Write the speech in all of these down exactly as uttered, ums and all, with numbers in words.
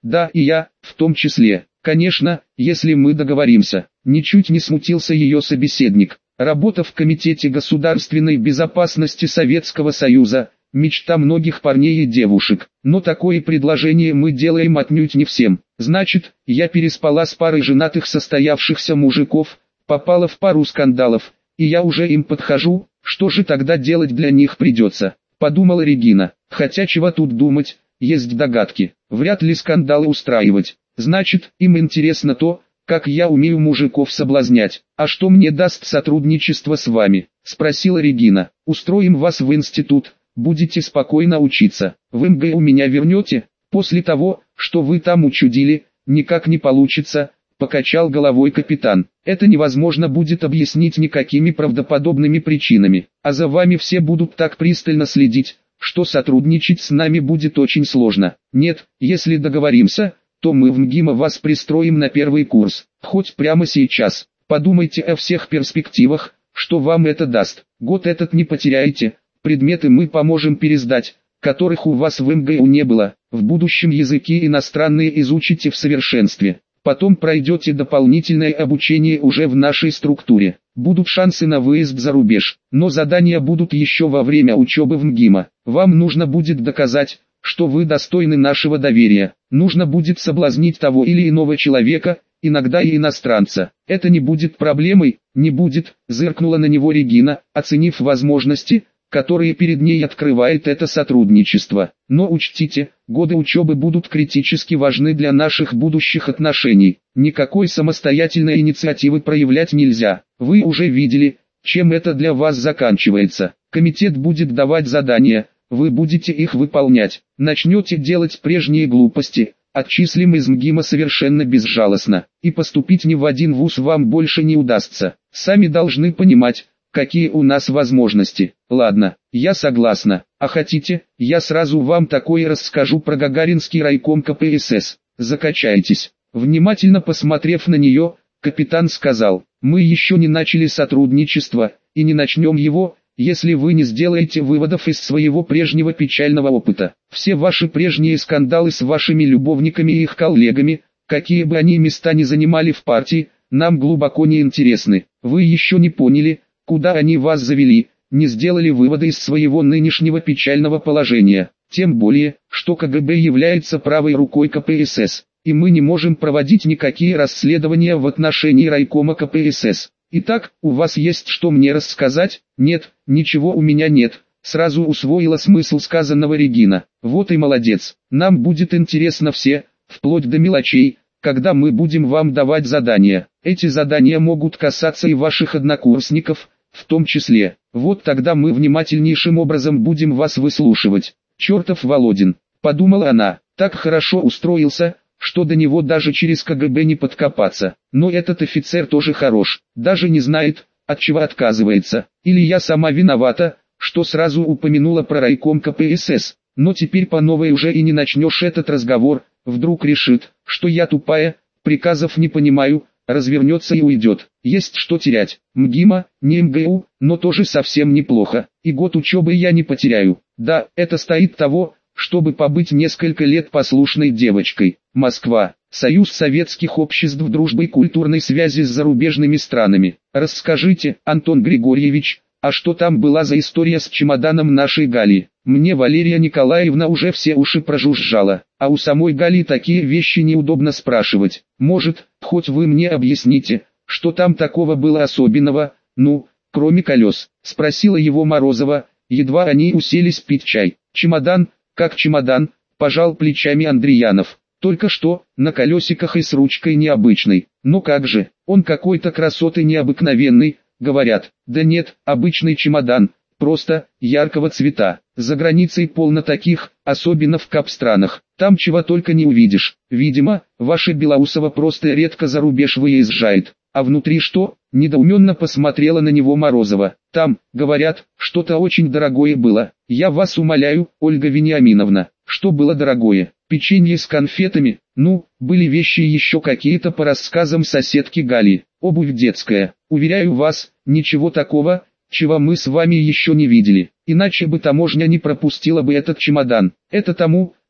Да, и я, в том числе. Конечно, если мы договоримся. Ничуть не смутился ее собеседник. Работа в Комитете государственной безопасности Советского Союза – мечта многих парней и девушек. Но такое предложение мы делаем отнюдь не всем. Значит, я переспала с парой женатых состоявшихся мужиков, попала в пару скандалов, и я уже им подхожу, что же тогда делать для них придется? Подумала Регина. Хотя чего тут думать, есть догадки. Вряд ли скандалы устраивать. Значит, им интересно то, как я умею мужиков соблазнять. А что мне даст сотрудничество с вами? Спросила Регина. Устроим вас в институт, будете спокойно учиться. В эм гэ у меня вернете? После того, что вы там учудили, никак не получится, покачал головой капитан. Это невозможно будет объяснить никакими правдоподобными причинами. А за вами все будут так пристально следить, что сотрудничать с нами будет очень сложно. Нет, если договоримся, то мы в МГИМО вас пристроим на первый курс, хоть прямо сейчас. Подумайте о всех перспективах, что вам это даст. Год этот не потеряете, предметы мы поможем пересдать, которых у вас в эм гэ у не было. В будущем языки иностранные изучите в совершенстве. Потом пройдете дополнительное обучение уже в нашей структуре. Будут шансы на выезд за рубеж, но задания будут еще во время учебы в МГИМО. Вам нужно будет доказать, что вы достойны нашего доверия. Нужно будет соблазнить того или иного человека, иногда и иностранца. Это не будет проблемой, не будет, зыркнула на него Регина, оценив возможности, которые перед ней открывает это сотрудничество. Но учтите, годы учебы будут критически важны для наших будущих отношений. Никакой самостоятельной инициативы проявлять нельзя. Вы уже видели, чем это для вас заканчивается. Комитет будет давать задания, вы будете их выполнять. Начнете делать прежние глупости, отчислим из МГИМО совершенно безжалостно. И поступить ни в один вуз вам больше не удастся. Сами должны понимать, какие у нас возможности. Ладно, я согласна. А хотите, я сразу вам такое расскажу про Гагаринский райком ка пэ эс эс. Закачаетесь. Внимательно посмотрев на нее, капитан сказал: мы еще не начали сотрудничество, и не начнем его, если вы не сделаете выводов из своего прежнего печального опыта. Все ваши прежние скандалы с вашими любовниками и их коллегами, какие бы они места ни занимали в партии, нам глубоко не интересны. Вы еще не поняли, куда они вас завели, не сделали выводы из своего нынешнего печального положения. Тем более, что ка гэ бэ является правой рукой ка пэ эс эс, и мы не можем проводить никакие расследования в отношении райкома ка пэ эс эс. Итак, у вас есть что мне рассказать? Нет, ничего у меня нет. Сразу усвоила смысл сказанного Регина. Вот и молодец. Нам будет интересно все, вплоть до мелочей, когда мы будем вам давать задания. Эти задания могут касаться и ваших однокурсников, в том числе. Вот тогда мы внимательнейшим образом будем вас выслушивать. Чертов Володин, подумала она, так хорошо устроился, что до него даже через ка гэ бэ не подкопаться. Но этот офицер тоже хорош, даже не знает, от чего отказывается. Или я сама виновата, что сразу упомянула про райком ка пэ эс эс. Но теперь по новой уже и не начнешь этот разговор, вдруг решит, что я тупая, приказов не понимаю, развернется и уйдет. Есть что терять. МГИМО, не эм гэ у, но тоже совсем неплохо. И год учебы я не потеряю. Да, это стоит того, чтобы побыть несколько лет послушной девочкой. Москва. Союз Советских Обществ Дружбы и Культурной Связи с зарубежными странами. Расскажите, Антон Григорьевич, а что там была за история с чемоданом нашей Гали? Мне Валерия Николаевна уже все уши прожужжала, а у самой Гали такие вещи неудобно спрашивать. Может, хоть вы мне объясните, что там такого было особенного, ну, кроме колес? Спросила его Морозова, едва они уселись пить чай. Чемодан, как чемодан, пожал плечами Андреянов. Только что, на колесиках и с ручкой необычной. Но как же, он какой-то красоты необыкновенный, говорят. Да нет, обычный чемодан, просто, яркого цвета. За границей полно таких, особенно в кап-странах. Там чего только не увидишь. Видимо, ваша Белоусова просто редко за рубеж выезжает. А внутри что? Недоуменно посмотрела на него Морозова. Там, говорят, что-то очень дорогое было. Я вас умоляю, Ольга Вениаминовна, что было дорогое? Печенье с конфетами? Ну, были вещи еще какие-то по рассказам соседки Гали. Обувь детская. Уверяю вас, ничего такого, чего мы с вами еще не видели. Иначе бы таможня не пропустила бы этот чемодан. Это тому,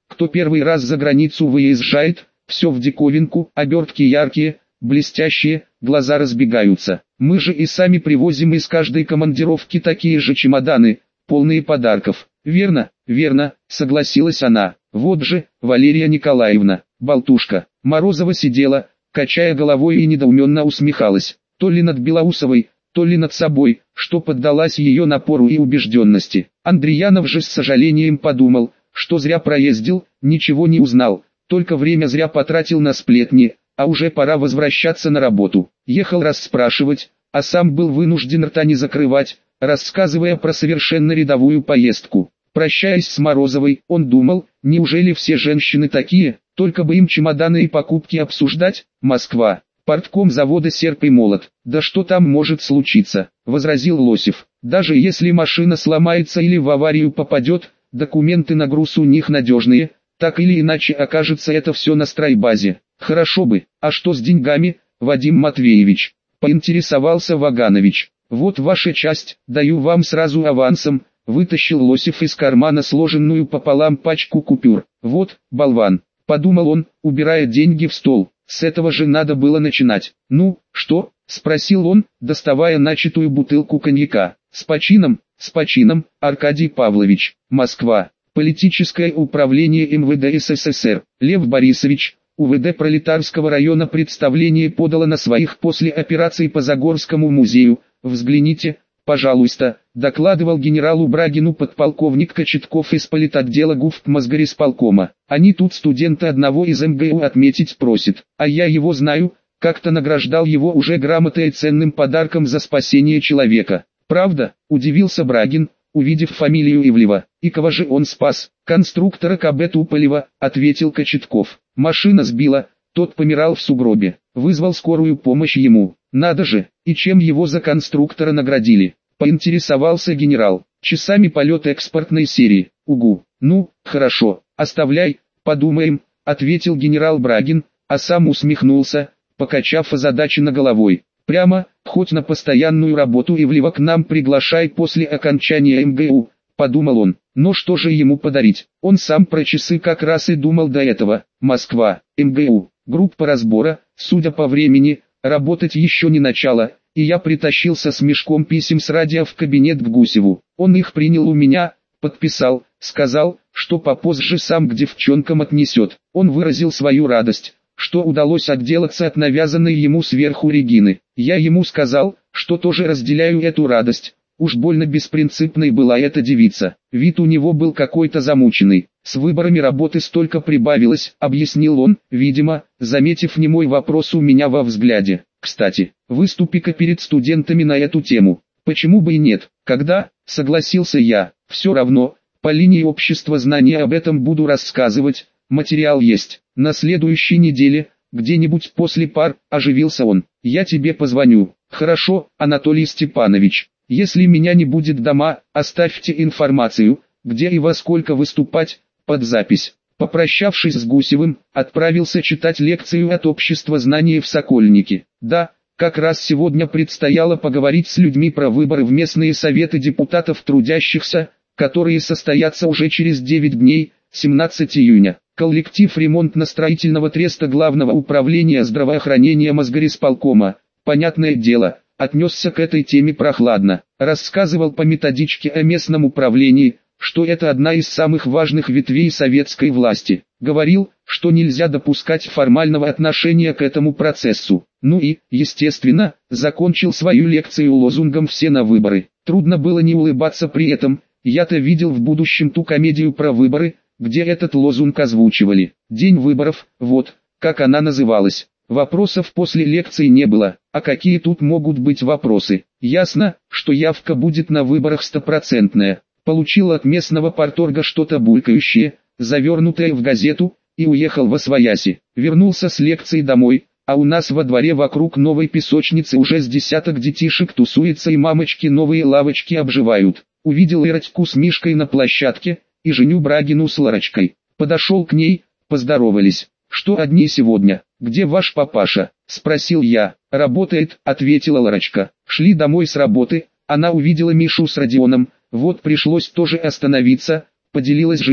кто первый раз за границу выезжает, все в диковинку, обертки яркие, блестящие, глаза разбегаются. Мы же и сами привозим из каждой командировки такие же чемоданы, полные подарков. Верно, верно, согласилась она. Вот же, Валерия Николаевна, болтушка. Морозова сидела, качая головой и недоуменно усмехалась. То ли над Белоусовой, то ли над собой, что поддалась ее напору и убежденности. Андреянов же с сожалением подумал, что зря проездил, ничего не узнал, только время зря потратил на сплетни, а уже пора возвращаться на работу. Ехал расспрашивать, а сам был вынужден рта не закрывать, рассказывая про совершенно рядовую поездку. Прощаясь с Морозовой, он думал, неужели все женщины такие, только бы им чемоданы и покупки обсуждать? Москва. Портком завода «Серп и молот». «Да что там может случиться?» – возразил Лосев. «Даже если машина сломается или в аварию попадет, документы на груз у них надежные, так или иначе окажется это все на стройбазе. Хорошо бы, а что с деньгами, Вадим Матвеевич?» – поинтересовался Ваганович. «Вот ваша часть, даю вам сразу авансом», – вытащил Лосев из кармана сложенную пополам пачку купюр. «Вот, болван», – подумал он, убирая деньги в стол. С этого же надо было начинать. «Ну, что?» – спросил он, доставая начатую бутылку коньяка. «С почином, с почином, Аркадий Павлович. Москва. Политическое управление эм вэ дэ эс эс эс эр. Лев Борисович, у вэ дэ Пролетарского района представление подало на своих после операции по Загорскому музею. Взгляните, пожалуйста», – докладывал генералу Брагину подполковник Кочетков из политотдела ГУФ Мосгорисполкома. «Они тут студента одного из эм гэ у отметить просит, а я его знаю, как-то награждал его уже грамотой и ценным подарком за спасение человека». «Правда?» – удивился Брагин, увидев фамилию Ивлева. «И кого же он спас?» «Конструктора ка бэ Туполева», – ответил Кочетков. «Машина сбила, тот помирал в сугробе, вызвал скорую помощь ему. Надо же, и чем его за конструктора наградили?» – поинтересовался генерал. «Часами полет экспортной серии». «Угу, ну, хорошо, оставляй, подумаем», – ответил генерал Брагин, а сам усмехнулся, покачав озадаченно головой. «Прямо, хоть на постоянную работу Ивлева к нам приглашай после окончания эм гэ у», – подумал он. Но что же ему подарить? Он сам про часы как раз и думал до этого. Москва, эм гэ у, группа разбора, судя по времени, работать еще не начало, и я притащился с мешком писем с радио в кабинет к Гусеву. Он их принял у меня, подписал, сказал, что попозже сам к девчонкам отнесет. Он выразил свою радость, что удалось отделаться от навязанной ему сверху Регины. Я ему сказал, что тоже разделяю эту радость. Уж больно беспринципной была эта девица. Вид у него был какой-то замученный. С выборами работы столько прибавилось, объяснил он, видимо, заметив немой вопрос у меня во взгляде. Кстати, выступи-ка перед студентами на эту тему. Почему бы и нет? Когда? Согласился я. Все равно, по линии общества знания об этом буду рассказывать. Материал есть. На следующей неделе, где-нибудь после пар, оживился он. Я тебе позвоню. Хорошо, Анатолий Степанович. Если меня не будет дома, оставьте информацию, где и во сколько выступать, под запись. Попрощавшись с Гусевым, отправился читать лекцию от общества знания в Сокольнике. Да, как раз сегодня предстояло поговорить с людьми про выборы в местные советы депутатов трудящихся, которые состоятся уже через девять дней, семнадцатого июня. Коллектив ремонтно-строительного треста Главного управления здравоохранения Мосгорисполкома, понятное дело, отнесся к этой теме прохладно. Рассказывал по методичке о местном управлении, что это одна из самых важных ветвей советской власти. Говорил, что нельзя допускать формального отношения к этому процессу. Ну и, естественно, закончил свою лекцию лозунгом «Все на выборы». Трудно было не улыбаться при этом. Я-то видел в будущем ту комедию про выборы, где этот лозунг озвучивали. День выборов, вот, как она называлась. Вопросов после лекции не было, а какие тут могут быть вопросы? Ясно, что явка будет на выборах стопроцентная. Получил от местного парторга что-то булькающее, завернутое в газету, и уехал восвояси. Вернулся с лекции домой, а у нас во дворе вокруг новой песочницы уже с десяток детишек тусуется и мамочки новые лавочки обживают. Увидел Ирочку с Мишкой на площадке, и Женю Брагину с Ларочкой. Подошел к ней, поздоровались. «Что одни сегодня? Где ваш папаша?» – спросил я. «Работает», – ответила Ларочка. Шли домой с работы, она увидела Мишу с Родионом, вот пришлось тоже остановиться, поделилась Женя,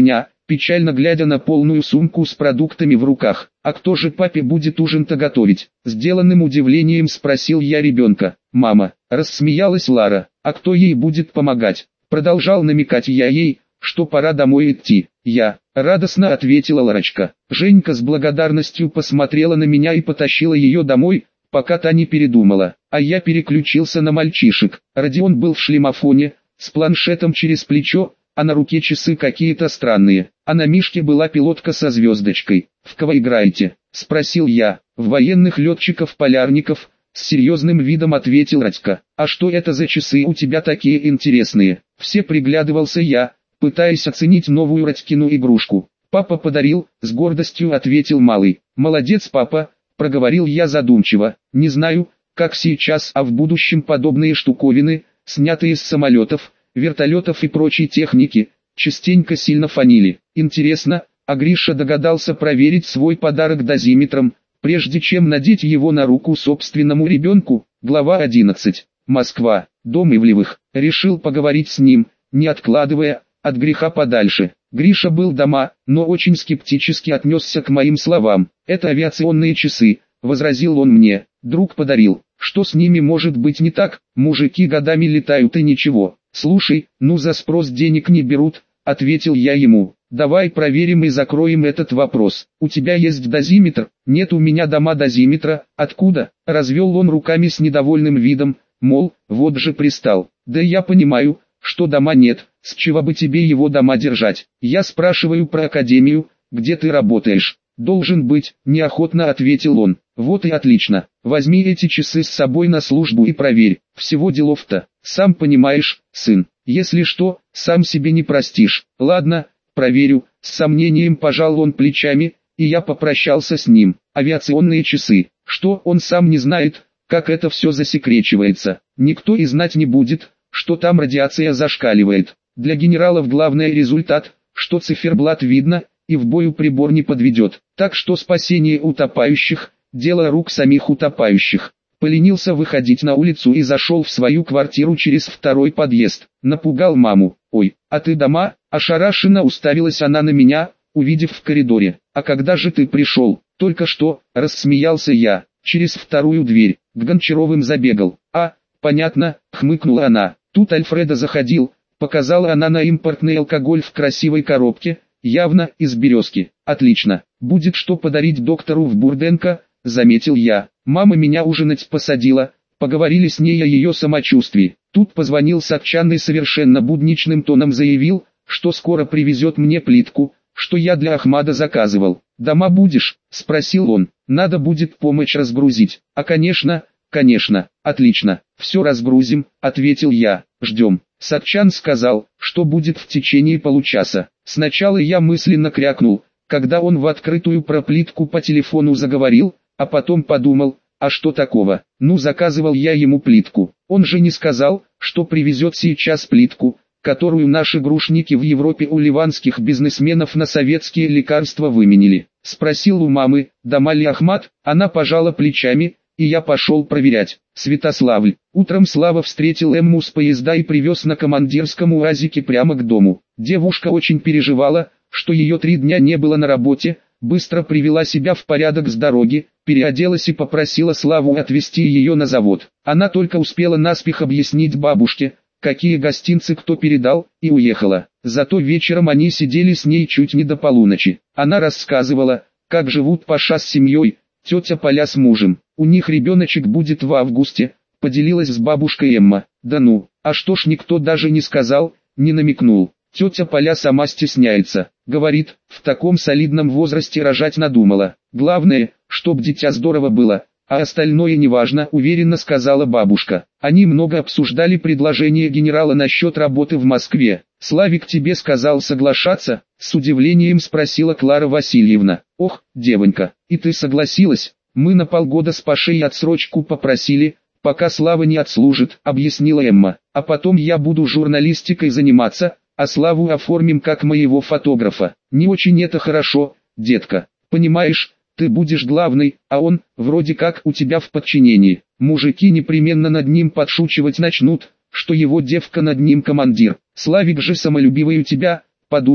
печально глядя на полную сумку с продуктами в руках. «А кто же папе будет ужин-то готовить?» Сделанным удивлением спросил я ребенка. «Мама», рассмеялась Лара. «А кто ей будет помогать?» Продолжал намекать я ей, что пора домой идти. «Я», радостно ответила Ларочка. Женька с благодарностью посмотрела на меня и потащила ее домой, пока та не передумала. А я переключился на мальчишек. Родион был в шлемофоне, с планшетом через плечо, а на руке часы какие-то странные. А на Мишке была пилотка со звездочкой. «В кого играете?» – спросил я. «В военных летчиков-полярников», – с серьезным видом ответил Радька. «А что это за часы у тебя такие интересные?» Все приглядывался я, пытаясь оценить новую Радькину игрушку. «Папа подарил», – с гордостью ответил малый. «Молодец, папа», – проговорил я задумчиво. «Не знаю, как сейчас, а в будущем подобные штуковины, снятые с самолетов, вертолетов и прочей техники, частенько сильно фонили. Интересно, а Гриша догадался проверить свой подарок дозиметром, прежде чем надеть его на руку собственному ребенку?» Глава одиннадцать. Москва. Дом Ивлевых. Решил поговорить с ним, не откладывая, от греха подальше. Гриша был дома, но очень скептически отнесся к моим словам. «Это авиационные часы», — возразил он мне. «Друг подарил. Что с ними может быть не так? Мужики годами летают и ничего». «Слушай, ну за спрос денег не берут», — ответил я ему. «Давай проверим и закроем этот вопрос. У тебя есть дозиметр?» «Нет у меня дома дозиметра». «Откуда?» — развел он руками с недовольным видом, мол, вот же пристал. «Да я понимаю, что дома нет, с чего бы тебе его дома держать? Я спрашиваю про академию, где ты работаешь». «Должен быть», — неохотно ответил он. «Вот и отлично. Возьми эти часы с собой на службу и проверь. Всего делов-то, сам понимаешь, сын. Если что, сам себе не простишь». «Ладно, проверю», — с сомнением пожал он плечами, и я попрощался с ним. Авиационные часы. Что, он сам не знает, как это все засекречивается? Никто и знать не будет, что там радиация зашкаливает. Для генералов главный результат, что циферблат видно, и в бою прибор не подведет. Так что спасение утопающих – дело рук самих утопающих. Поленился выходить на улицу и зашел в свою квартиру через второй подъезд. Напугал маму. «Ой, а ты дома?» Ошарашенно уставилась она на меня, увидев в коридоре. «А когда же ты пришел?» «Только что», – рассмеялся я. «Через вторую дверь. К Гончаровым забегал». «А, понятно», – хмыкнула она. «Тут Альфреда заходил», – показала она на импортный алкоголь в красивой коробке, явно из березки. «Отлично. Будет что подарить доктору в Бурденко», — заметил я. «Мама меня ужинать посадила, поговорили с ней о ее самочувствии». Тут позвонил Сакчан и совершенно будничным тоном заявил, что скоро привезет мне плитку, что я для Ахмада заказывал. «Дома будешь?» — спросил он. «Надо будет помочь разгрузить». «А конечно, конечно, отлично, все разгрузим», — ответил я. «Ждем». Сакчан сказал, что будет в течение получаса. Сначала я мысленно крякнул, когда он в открытую про плитку по телефону заговорил, а потом подумал, а что такого? Ну, заказывал я ему плитку. Он же не сказал, что привезет сейчас плитку, которую наши грушники в Европе у ливанских бизнесменов на советские лекарства выменили. Спросил у мамы, дома ли Ахмад, она пожала плечами, и я пошел проверять. Святославль. Утром Слава встретил Эмму с поезда и привез на командирском УАЗике прямо к дому. Девушка очень переживала, что ее три дня не было на работе, быстро привела себя в порядок с дороги, переоделась и попросила Славу отвезти ее на завод. Она только успела наспех объяснить бабушке, какие гостинцы кто передал, и уехала. Зато вечером они сидели с ней чуть не до полуночи. Она рассказывала, как живут Паша с семьей, тетя Поля с мужем. У них ребеночек будет в августе, поделилась с бабушкой Эмма. Да ну, а что ж никто даже не сказал, не намекнул. Тетя Поля сама стесняется. Говорит, в таком солидном возрасте рожать надумала. Главное, чтоб дитя здорово было, а остальное неважно, уверенно сказала бабушка. Они много обсуждали предложение генерала насчет работы в Москве. «Славик тебе сказал соглашаться?» — с удивлением спросила Клара Васильевна. «Ох, девонька, и ты согласилась? Мы на полгода с Пашей отсрочку попросили, пока Слава не отслужит», — объяснила Эмма. «А потом я буду журналистикой заниматься, а Славу оформим как моего фотографа. Не очень это хорошо, детка. Понимаешь, ты будешь главной, а он, вроде как, у тебя в подчинении. Мужики непременно над ним подшучивать начнут, что его девка над ним командир. Славик же самолюбивый у тебя, подумай,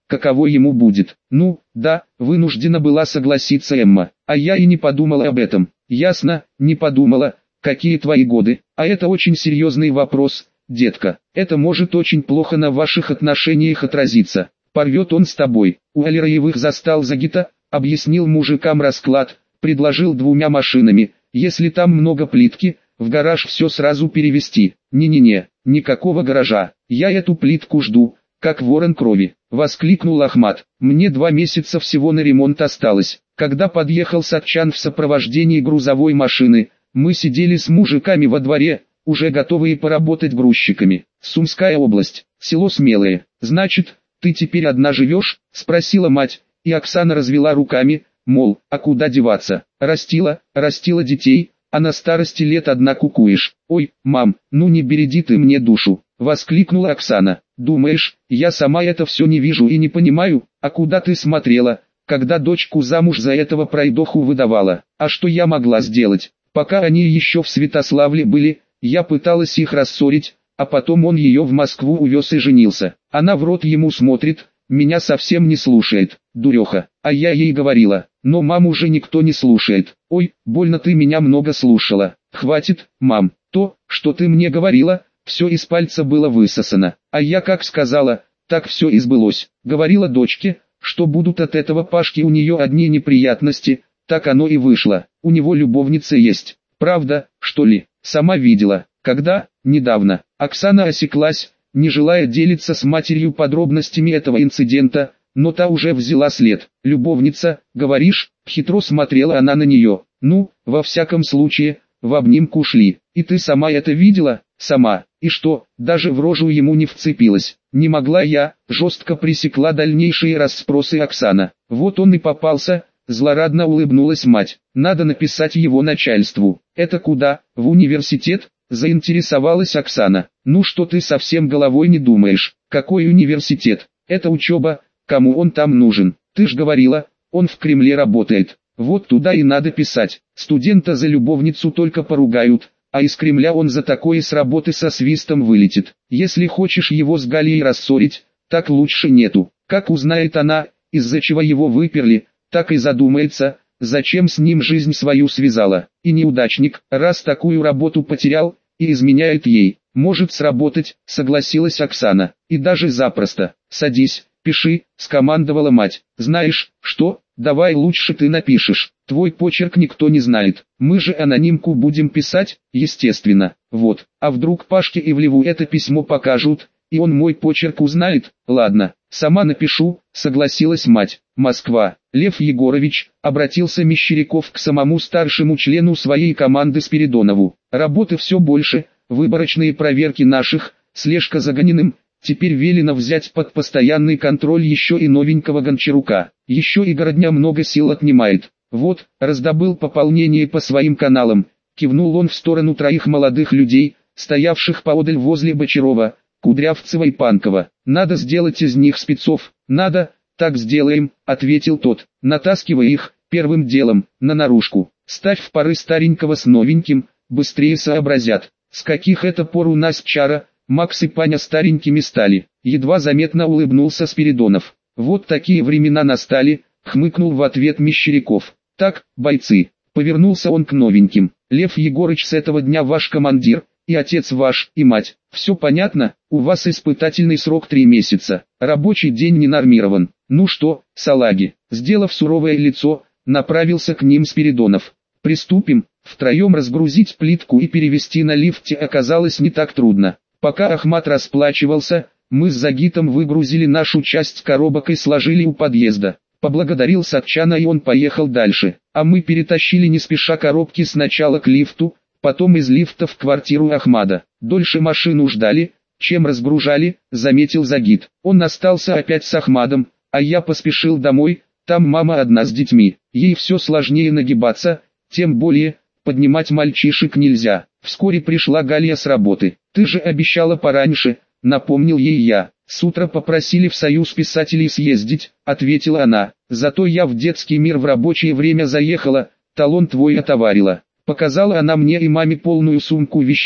каково ему будет. Ну, да, вынуждена была согласиться Эмма, а я и не подумала об этом. Ясно, не подумала. Какие твои годы? А это очень серьезный вопрос, детка. Это может очень плохо на ваших отношениях отразиться. Порвет он с тобой. У Алираевых застал Загита, объяснил мужикам расклад, предложил двумя машинами. Если там много плитки, в гараж все сразу перевезти. Не-не-не, никакого гаража. Я эту плитку жду, как ворон крови. Воскликнул Ахмат. Мне два месяца всего на ремонт осталось. Когда подъехал Сатчан в сопровождении грузовой машины, мы сидели с мужиками во дворе, уже готовые поработать грузчиками. Сумская область, село Смелое. Значит, ты теперь одна живешь? Спросила мать, и Оксана развела руками, мол, а куда деваться? Растила, растила детей, а на старости лет одна кукуешь. Ой, мам, ну не береди ты мне душу, воскликнула Оксана. Думаешь, я сама это все не вижу и не понимаю? А куда ты смотрела, когда дочку замуж за этого пройдоху выдавала? А что я могла сделать? Пока они еще в Святославле были, я пыталась их рассорить, а потом он ее в Москву увез и женился. Она в рот ему смотрит, меня совсем не слушает, дуреха. А я ей говорила, но маму уже никто не слушает. Ой, больно ты меня много слушала. Хватит, мам, то, что ты мне говорила, все из пальца было высосано. А я как сказала, так все и сбылось. Говорила дочке, что будут от этого Пашки у нее одни неприятности, так оно и вышло. У него любовница есть. Правда, что ли? Сама видела. Когда? Недавно. Оксана осеклась, не желая делиться с матерью подробностями этого инцидента, но та уже взяла след. Любовница, говоришь? Хитро смотрела она на нее. Ну, во всяком случае, в обнимку шли. И ты сама это видела? Сама. И что, даже в рожу ему не вцепилась? Не могла я, жестко пресекла дальнейшие расспросы Оксана. Вот он и попался. Злорадно улыбнулась мать. Надо написать его начальству. Это куда? В университет? Заинтересовалась Оксана. Ну что ты совсем головой не думаешь? Какой университет? Это учеба, кому он там нужен? Ты ж говорила, он в Кремле работает. Вот туда и надо писать. Студента за любовницу только поругают, а из Кремля он за такое с работы со свистом вылетит. Если хочешь его с Галией рассорить, так лучше нету. Как узнает она, из-за чего его выперли, так и задумается, зачем с ним жизнь свою связала. И неудачник, раз такую работу потерял, и изменяет ей. Может сработать, согласилась Оксана. И даже запросто. Садись, пиши, скомандовала мать. Знаешь, что, давай лучше ты напишешь. Твой почерк никто не знает. Мы же анонимку будем писать, естественно. Вот, а вдруг Пашке Ивлеву это письмо покажут, и он мой почерк узнает? Ладно, сама напишу, согласилась мать. Москва. Лев Егорович, обратился Мещеряков к самому старшему члену своей команды Спиридонову. Работы все больше, выборочные проверки наших, слежка за Ганиным. Теперь велено взять под постоянный контроль еще и новенького Гончарука. Еще и городня много сил отнимает. Вот, раздобыл пополнение по своим каналам. Кивнул он в сторону троих молодых людей, стоявших поодаль возле Бочарова, Кудрявцева и Панкова. Надо сделать из них спецов. Надо, так сделаем, ответил тот. Натаскивай их, первым делом, на наружку. Ставь в пары старенького с новеньким, быстрее сообразят. С каких это пор у нас чара, Макс и Паня старенькими стали. Едва заметно улыбнулся Спиридонов. Вот такие времена настали, хмыкнул в ответ Мещеряков. Так, бойцы, повернулся он к новеньким. Лев Егорыч с этого дня ваш командир, и отец ваш, и мать. Все понятно? У вас испытательный срок три месяца. Рабочий день не нормирован. Ну что, салаги? Сделав суровое лицо, направился к ним Спиридонов. Приступим. Втроем разгрузить плитку и перевести на лифте оказалось не так трудно. Пока Ахмат расплачивался, мы с Загитом выгрузили нашу часть коробок и сложили у подъезда. Поблагодарил Сатчана и он поехал дальше. А мы перетащили не спеша коробки сначала к лифту, потом из лифта в квартиру Ахмада. Дольше машину ждали, чем разгружали, заметил Загит. Он остался опять с Ахмадом, а я поспешил домой, там мама одна с детьми. Ей все сложнее нагибаться, тем более, поднимать мальчишек нельзя. Вскоре пришла Галия с работы. Ты же обещала пораньше, напомнил ей я. С утра попросили в союз писателей съездить, ответила она. Зато я в детский мир в рабочее время заехала, талон твой отоварила. Показала она мне и маме полную сумку вещей,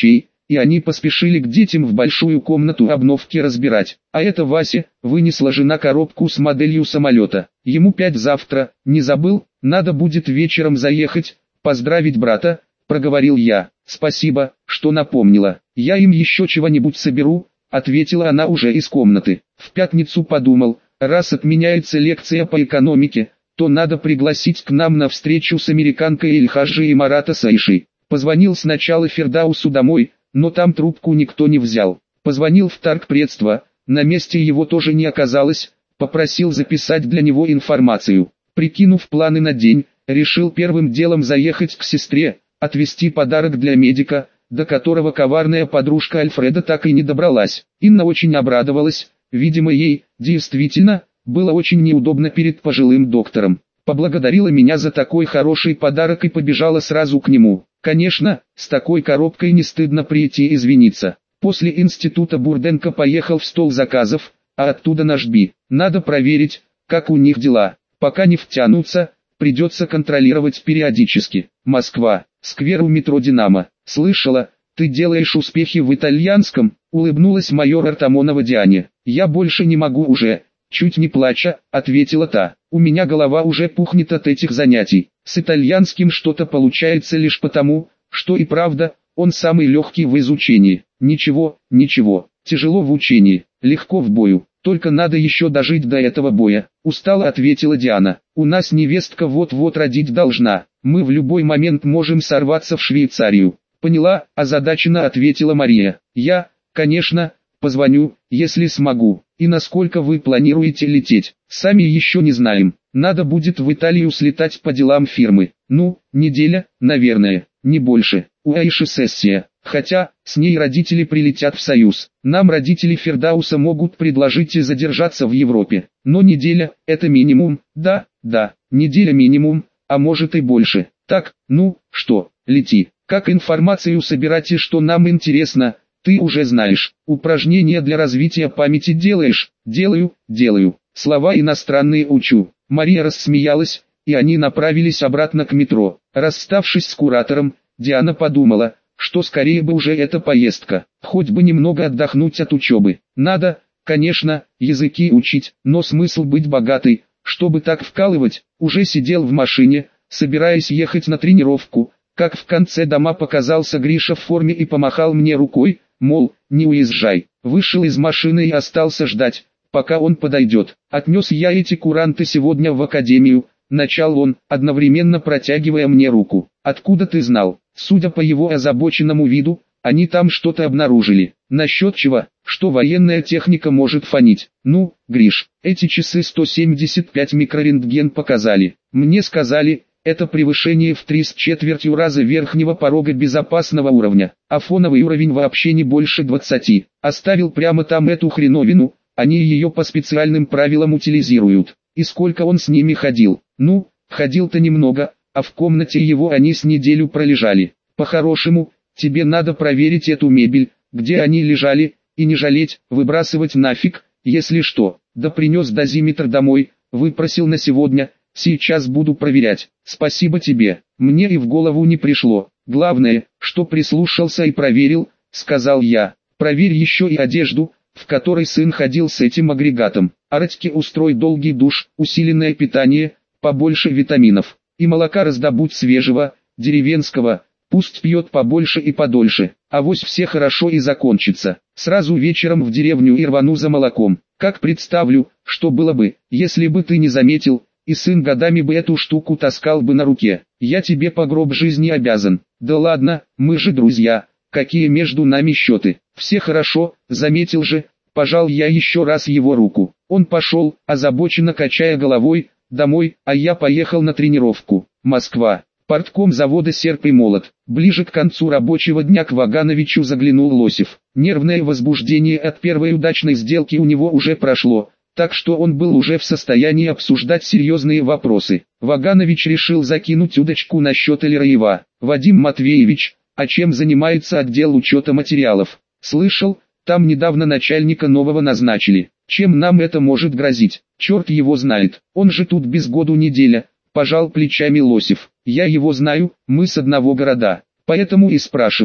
и они поспешили к детям в большую комнату обновки разбирать. А это Вася, вынесла жена коробку с моделью самолета. Ему пять завтра, не забыл, надо будет вечером заехать, поздравить брата, проговорил я. Спасибо, что напомнила. Я им еще чего-нибудь соберу, ответила она уже из комнаты. В пятницу подумал, раз отменяется лекция по экономике, то надо пригласить к нам на встречу с американкой Эльхаджи и Марата Саишей. Позвонил сначала Фердаусу домой, но там трубку никто не взял. Позвонил в торгпредство, на месте его тоже не оказалось, попросил записать для него информацию. Прикинув планы на день, решил первым делом заехать к сестре, отвезти подарок для медика, до которого коварная подружка Альфреда так и не добралась. Инна очень обрадовалась, видимо ей, действительно, было очень неудобно перед пожилым доктором. Поблагодарила меня за такой хороший подарок и побежала сразу к нему. Конечно, с такой коробкой не стыдно прийти извиниться. После института Бурденко поехал в стол заказов, а оттуда на Жби. Надо проверить, как у них дела. Пока не втянутся, придется контролировать периодически. Москва, сквер у метро «Динамо». Слышала, ты делаешь успехи в итальянском, улыбнулась майор Артамонова Диане. Я больше не могу уже, чуть не плача, ответила та. У меня голова уже пухнет от этих занятий. С итальянским что-то получается лишь потому, что и правда, он самый легкий в изучении. Ничего, ничего, тяжело в учении, легко в бою. Только надо еще дожить до этого боя. Устало ответила Диана. У нас невестка вот-вот родить должна. Мы в любой момент можем сорваться в Швейцарию. Поняла, озадаченно ответила Мария. Я, конечно, позвоню, если смогу. И насколько вы планируете лететь? Сами еще не знаем. Надо будет в Италию слетать по делам фирмы. Ну, неделя, наверное, не больше. У Аиши сессия. Хотя, с ней родители прилетят в Союз. Нам родители Фердауса могут предложить и задержаться в Европе. Но неделя – это минимум. Да, да, неделя минимум, а может и больше. Так, ну, что, лети. Как информацию собирать и что нам интересно, ты уже знаешь. Упражнения для развития памяти делаешь? Делаю, делаю. Слова иностранные учу. Мария рассмеялась, и они направились обратно к метро. Расставшись с куратором, Диана подумала, что скорее бы уже эта поездка, хоть бы немного отдохнуть от учебы. Надо, конечно, языки учить, но смысл быть богатой, чтобы так вкалывать. Уже сидел в машине, собираясь ехать на тренировку, как в конце дома показался Гриша в форме и помахал мне рукой, мол, не уезжай. Вышел из машины и остался ждать, пока он подойдет. Отнес я эти куранты сегодня в академию, начал он, одновременно протягивая мне руку. Откуда ты знал? Судя по его озабоченному виду, они там что-то обнаружили. Насчет чего, что военная техника может фонить. Ну, Гриш, эти часы сто семьдесят пять микрорентген показали. Мне сказали, это превышение в три с четвертью раза верхнего порога безопасного уровня, а фоновый уровень вообще не больше двадцати. Оставил прямо там эту хреновину, они ее по специальным правилам утилизируют. И сколько он с ними ходил? Ну, ходил-то немного, а в комнате его они с неделю пролежали. По-хорошему, тебе надо проверить эту мебель, где они лежали, и не жалеть, выбрасывать нафиг, если что. Да принес дозиметр домой, выпросил на сегодня, сейчас буду проверять. Спасибо тебе, мне и в голову не пришло. Главное, что прислушался и проверил, сказал я. Проверь еще и одежду, в которой сын ходил с этим агрегатом. Аратьке устрой долгий душ, усиленное питание, побольше витаминов. И молока раздобудь свежего, деревенского, пусть пьет побольше и подольше. Авось все хорошо и закончится. Сразу вечером в деревню и рвану за молоком. Как представлю, что было бы, если бы ты не заметил, и сын годами бы эту штуку таскал бы на руке. Я тебе по гроб жизни обязан. Да ладно, мы же друзья, какие между нами счеты. Все хорошо, заметил же, пожал я еще раз его руку. Он пошел, озабоченно качая головой, домой, а я поехал на тренировку. Москва. Портком завода «Серп и молот». Ближе к концу рабочего дня к Вагановичу заглянул Лосев. Нервное возбуждение от первой удачной сделки у него уже прошло, так что он был уже в состоянии обсуждать серьезные вопросы. Ваганович решил закинуть удочку на счет Элираева. «Вадим Матвеевич, а чем занимается отдел учета материалов? Слышал, там недавно начальника нового назначили. Чем нам это может грозить? Черт его знает, он же тут без году неделя», – пожал плечами Лосев. «Я его знаю, мы с одного города, поэтому и спрашиваю.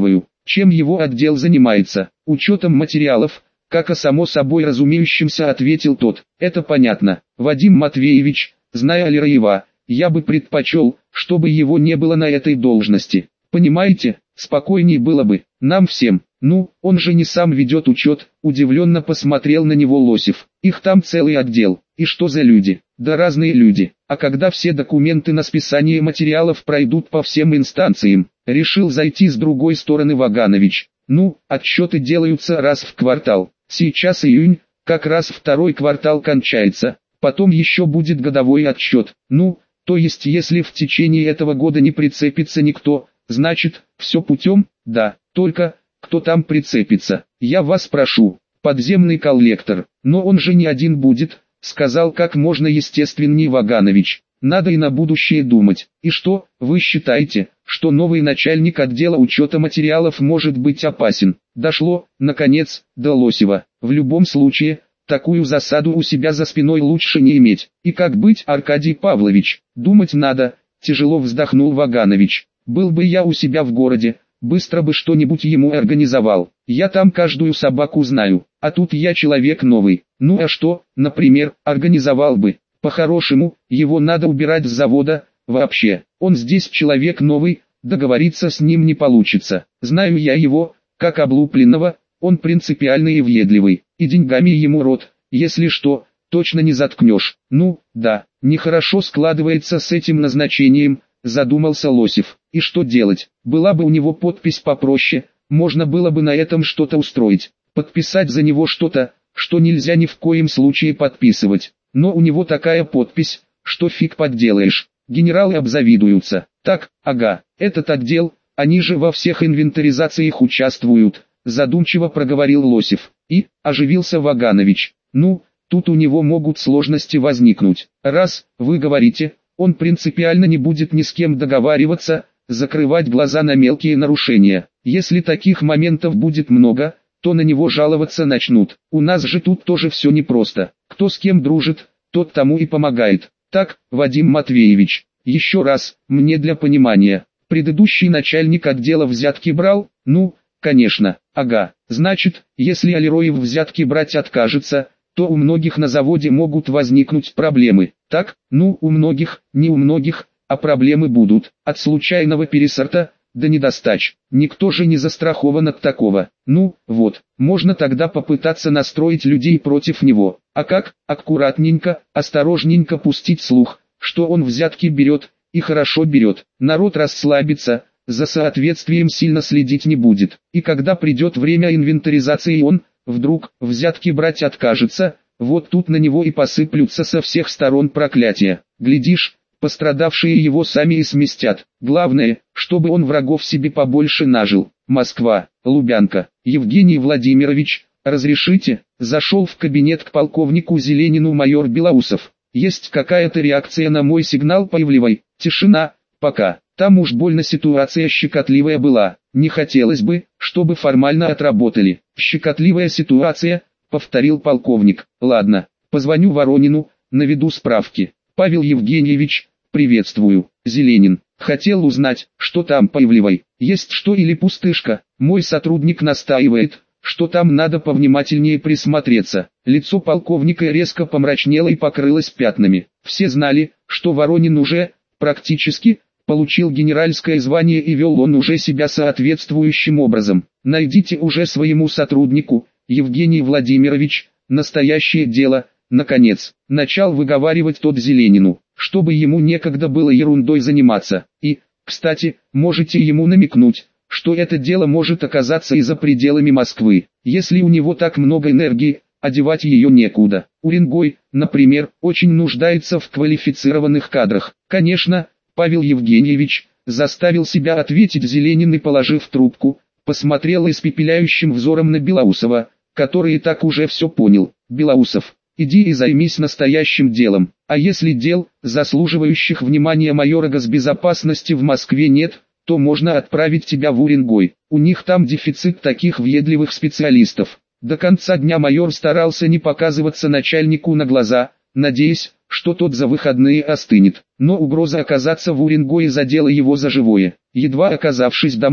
Чем его отдел занимается? Учетом материалов, как о само собой разумеющемся ответил тот. Это понятно. Вадим Матвеевич, зная Алираева, я бы предпочел, чтобы его не было на этой должности. Понимаете, спокойней было бы, нам всем. Ну, он же не сам ведет учет, удивленно посмотрел на него Лосев. Их там целый отдел. И что за люди? Да разные люди. А когда все документы на списание материалов пройдут по всем инстанциям, решил зайти с другой стороны Ваганович. Ну, отчеты делаются раз в квартал. Сейчас июнь, как раз второй квартал кончается. Потом еще будет годовой отчет. Ну, то есть если в течение этого года не прицепится никто, значит, все путем? Да, только, кто там прицепится? Я вас прошу, подземный коллектор. Но он же не один будет, сказал как можно естественней Ваганович. Надо и на будущее думать. И что, вы считаете, что новый начальник отдела учета материалов может быть опасен? Дошло, наконец, до Лосева. В любом случае, такую засаду у себя за спиной лучше не иметь. И как быть, Аркадий Павлович? Думать надо, тяжело вздохнул Ваганович. Был бы я у себя в городе, быстро бы что-нибудь ему организовал. Я там каждую собаку знаю, а тут я человек новый. Ну а что, например, организовал бы? По-хорошему, его надо убирать с завода, вообще. Он здесь человек новый, договориться с ним не получится. Знаю я его, как облупленного, он принципиальный и въедливый, и деньгами ему рот, если что, точно не заткнешь. Ну, да, нехорошо складывается с этим назначением, задумался Лосев. И что делать? Была бы у него подпись попроще, можно было бы на этом что-то устроить. Подписать за него что-то, что нельзя ни в коем случае подписывать. Но у него такая подпись, что фиг подделаешь. Генералы обзавидуются. Так, ага, этот отдел, они же во всех инвентаризациях участвуют, задумчиво проговорил Лосев. И, оживился Ваганович. Ну, тут у него могут сложности возникнуть. Раз, вы говорите, он принципиально не будет ни с кем договариваться, закрывать глаза на мелкие нарушения. Если таких моментов будет много, то на него жаловаться начнут. У нас же тут тоже все непросто. Кто с кем дружит, тот тому и помогает. Так, Вадим Матвеевич, еще раз, мне для понимания. Предыдущий начальник отдела взятки брал? Ну, конечно, ага. Значит, если Алираев взятки брать откажется, то у многих на заводе могут возникнуть проблемы. Так, ну у многих, не у многих, а проблемы будут. От случайного пересорта до недостач. Никто же не застрахован от такого. Ну, вот, можно тогда попытаться настроить людей против него. А как? Аккуратненько, осторожненько пустить слух, что он взятки берет, и хорошо берет. Народ расслабится, за соответствием сильно следить не будет. И когда придет время инвентаризации, он, вдруг, взятки брать откажется, вот тут на него и посыплются со всех сторон проклятия. Глядишь, пострадавшие его сами и сместят. Главное, чтобы он врагов себе побольше нажил. Москва, Лубянка. Евгений Владимирович, разрешите? Зашел в кабинет к полковнику Зеленину майор Белоусов. Есть какая-то реакция на мой сигнал Павлевой? Тишина, пока. Там уж больно ситуация щекотливая была. Не хотелось бы, чтобы формально отработали. Щекотливая ситуация, повторил полковник. Ладно, позвоню Воронину, наведу справки. Павел Евгеньевич, приветствую. Зеленин, хотел узнать, что там Павлевой. Есть что или пустышка? Мой сотрудник настаивает, что там надо повнимательнее присмотреться. Лицо полковника резко помрачнело и покрылось пятнами. Все знали, что Воронин уже, практически, получил генеральское звание и вел он уже себя соответствующим образом. Найдите уже своему сотруднику, Евгений Владимирович, настоящее дело. Наконец, начал выговаривать тот Зеленину, чтобы ему некогда было ерундой заниматься. И, кстати, можете ему намекнуть, что это дело может оказаться и за пределами Москвы. Если у него так много энергии, одевать ее некуда. Уренгой, например, очень нуждается в квалифицированных кадрах. Конечно, Павел Евгеньевич, заставил себя ответить Зеленин и, положив трубку, посмотрел испепеляющим взором на Белоусова, который и так уже все понял. Белоусов, иди и займись настоящим делом. А если дел, заслуживающих внимания майора госбезопасности в Москве нет, то можно отправить тебя в Уренгой. У них там дефицит таких въедливых специалистов. До конца дня майор старался не показываться начальнику на глаза, надеясь, что тот за выходные остынет. Но угроза оказаться в Уренгое задела его за живое. Едва оказавшись дома,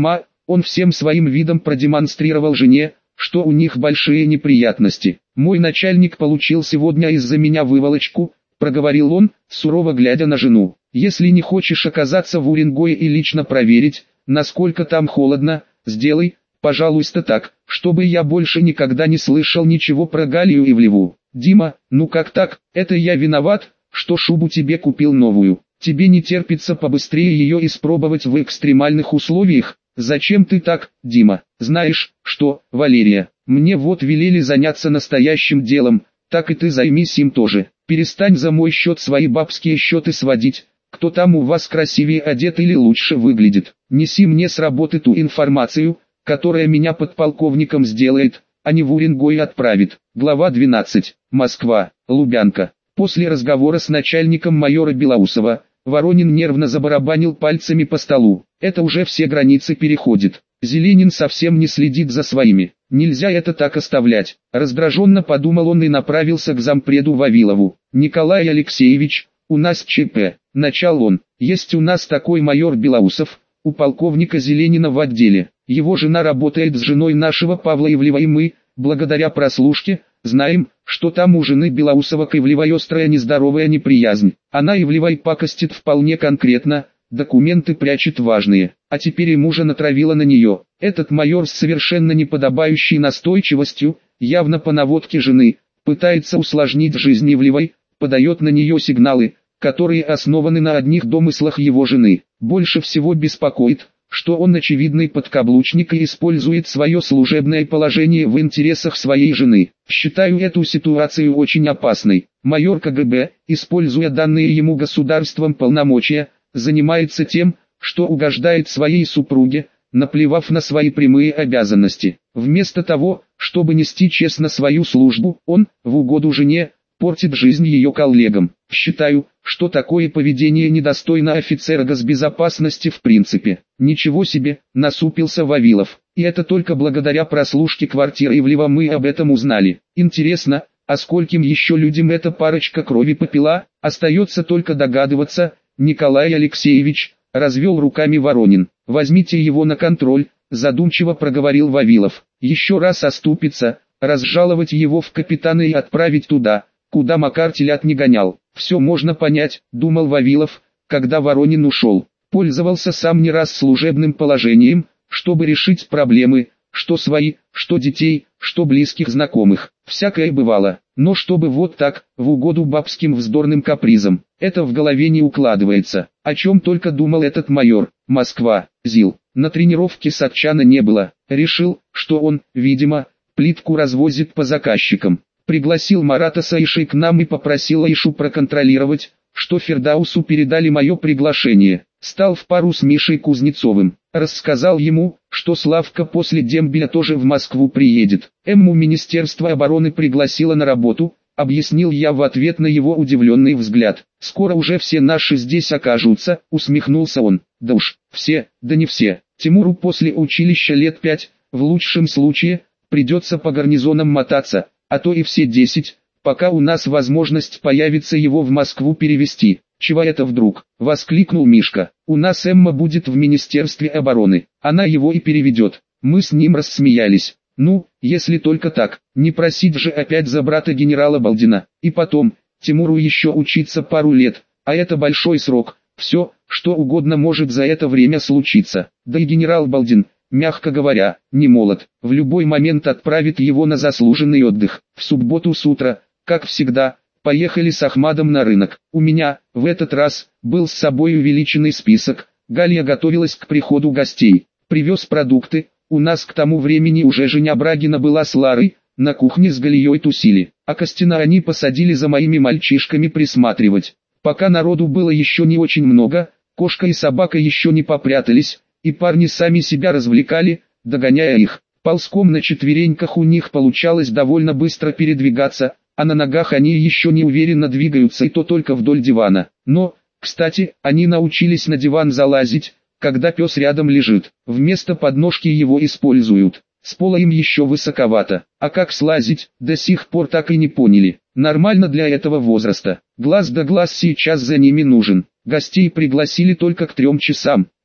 Он всем своим видом продемонстрировал жене, что у них большие неприятности. «Мой начальник получил сегодня из-за меня выволочку», — проговорил он, сурово глядя на жену. «Если не хочешь оказаться в Уренгое и лично проверить, насколько там холодно, сделай, пожалуйста, так, чтобы я больше никогда не слышал ничего про Галию Ивлеву». «Дима, ну как так? Это я виноват, что шубу тебе купил новую. Тебе не терпится побыстрее ее испробовать в экстремальных условиях? Зачем ты так, Дима? Знаешь, что, Валерия, мне вот велели заняться настоящим делом, так и ты займись им тоже. Перестань за мой счет свои бабские счеты сводить, кто там у вас красивее одет или лучше выглядит. Неси мне с работы ту информацию, которая меня подполковником сделает, а не в Уренгой отправит». Глава двенадцать. Москва, Лубянка. После разговора с начальником майора Белоусова, Воронин нервно забарабанил пальцами по столу. Это уже все границы переходит. Зеленин совсем не следит за своими. Нельзя это так оставлять. Раздраженно подумал он и направился к зампреду Вавилову. «Николай Алексеевич, у нас ЧП», — начал он. «Есть у нас такой майор Белоусов, у полковника Зеленина в отделе. Его жена работает с женой нашего Павла Ивлева, и мы, благодаря прослушке, знаем, что там у жены Белоусова к Ивлевой острая нездоровая неприязнь. Она Ивлевой пакостит вполне конкретно, документы прячет важные, а теперь и мужа натравила на нее. Этот майор с совершенно неподобающей настойчивостью, явно по наводке жены, пытается усложнить жизнь Ивлевой, подает на нее сигналы, которые основаны на одних домыслах его жены. Больше всего беспокоит, что он очевидный подкаблучник и использует свое служебное положение в интересах своей жены. Считаю эту ситуацию очень опасной. Майор КГБ, используя данные ему государством полномочия, занимается тем, что угождает своей супруге, наплевав на свои прямые обязанности. Вместо того, чтобы нести честно свою службу, он, в угоду жене, портит жизнь ее коллегам. Считаю, что такое поведение недостойно офицера госбезопасности в принципе. Ничего себе, насупился Вавилов. И это только благодаря прослушке квартиры Ивлева мы об этом узнали. Интересно, а скольким еще людям эта парочка крови попила? Остается только догадываться. Николай Алексеевич, развел руками Воронин. Возьмите его на контроль, задумчиво проговорил Вавилов. Еще раз оступится, разжаловать его в капитаны и отправить туда, куда Макар телят не гонял. Все можно понять, думал Вавилов, когда Воронин ушел. Пользовался сам не раз служебным положением, чтобы решить проблемы, что свои, что детей, что близких знакомых. Всякое бывало, но чтобы вот так, в угоду бабским вздорным капризам, это в голове не укладывается. О чем только думал этот майор. Москва, ЗИЛ. На тренировке Сатчана не было. Решил, что он, видимо, плитку развозит по заказчикам. Пригласил Марата с Аишей к нам и попросил Аишу проконтролировать, что Фердаусу передали мое приглашение. Стал в пару с Мишей Кузнецовым. Рассказал ему, что Славка после дембеля тоже в Москву приедет. Эмму Министерство обороны пригласило на работу, объяснил я в ответ на его удивленный взгляд. Скоро уже все наши здесь окажутся, усмехнулся он. Да уж, все, да не все. Тимуру после училища лет пять, в лучшем случае, придется по гарнизонам мотаться, а то и все десять, пока у нас возможность появится его в Москву перевести. «Чего это вдруг?» — воскликнул Мишка. «У нас Эмма будет в Министерстве обороны, она его и переведет». Мы с ним рассмеялись. «Ну, если только так, не просить же опять за брата генерала Балдина. И потом, Тимуру еще учиться пару лет, а это большой срок, все, что угодно может за это время случиться. Да и генерал Балдин, мягко говоря, не молод, в любой момент отправит его на заслуженный отдых. В субботу с утра, как всегда, поехали с Ахмадом на рынок. У меня, в этот раз, был с собой увеличенный список. Галя готовилась к приходу гостей. Привез продукты. У нас к тому времени уже Женя Брагина была с Ларой, на кухне с Галией тусили. А Костина они посадили за моими мальчишками присматривать. Пока народу было еще не очень много, кошка и собака еще не попрятались, и парни сами себя развлекали, догоняя их. Ползком на четвереньках у них получалось довольно быстро передвигаться, а на ногах они еще не уверенно двигаются, и то только вдоль дивана. Но, кстати, они научились на диван залазить, когда пес рядом лежит. Вместо подножки его используют. С пола им еще высоковато. А как слазить, до сих пор так и не поняли. Нормально для этого возраста. Глаз да глаз сейчас за ними нужен. Гостей пригласили только к трем часам.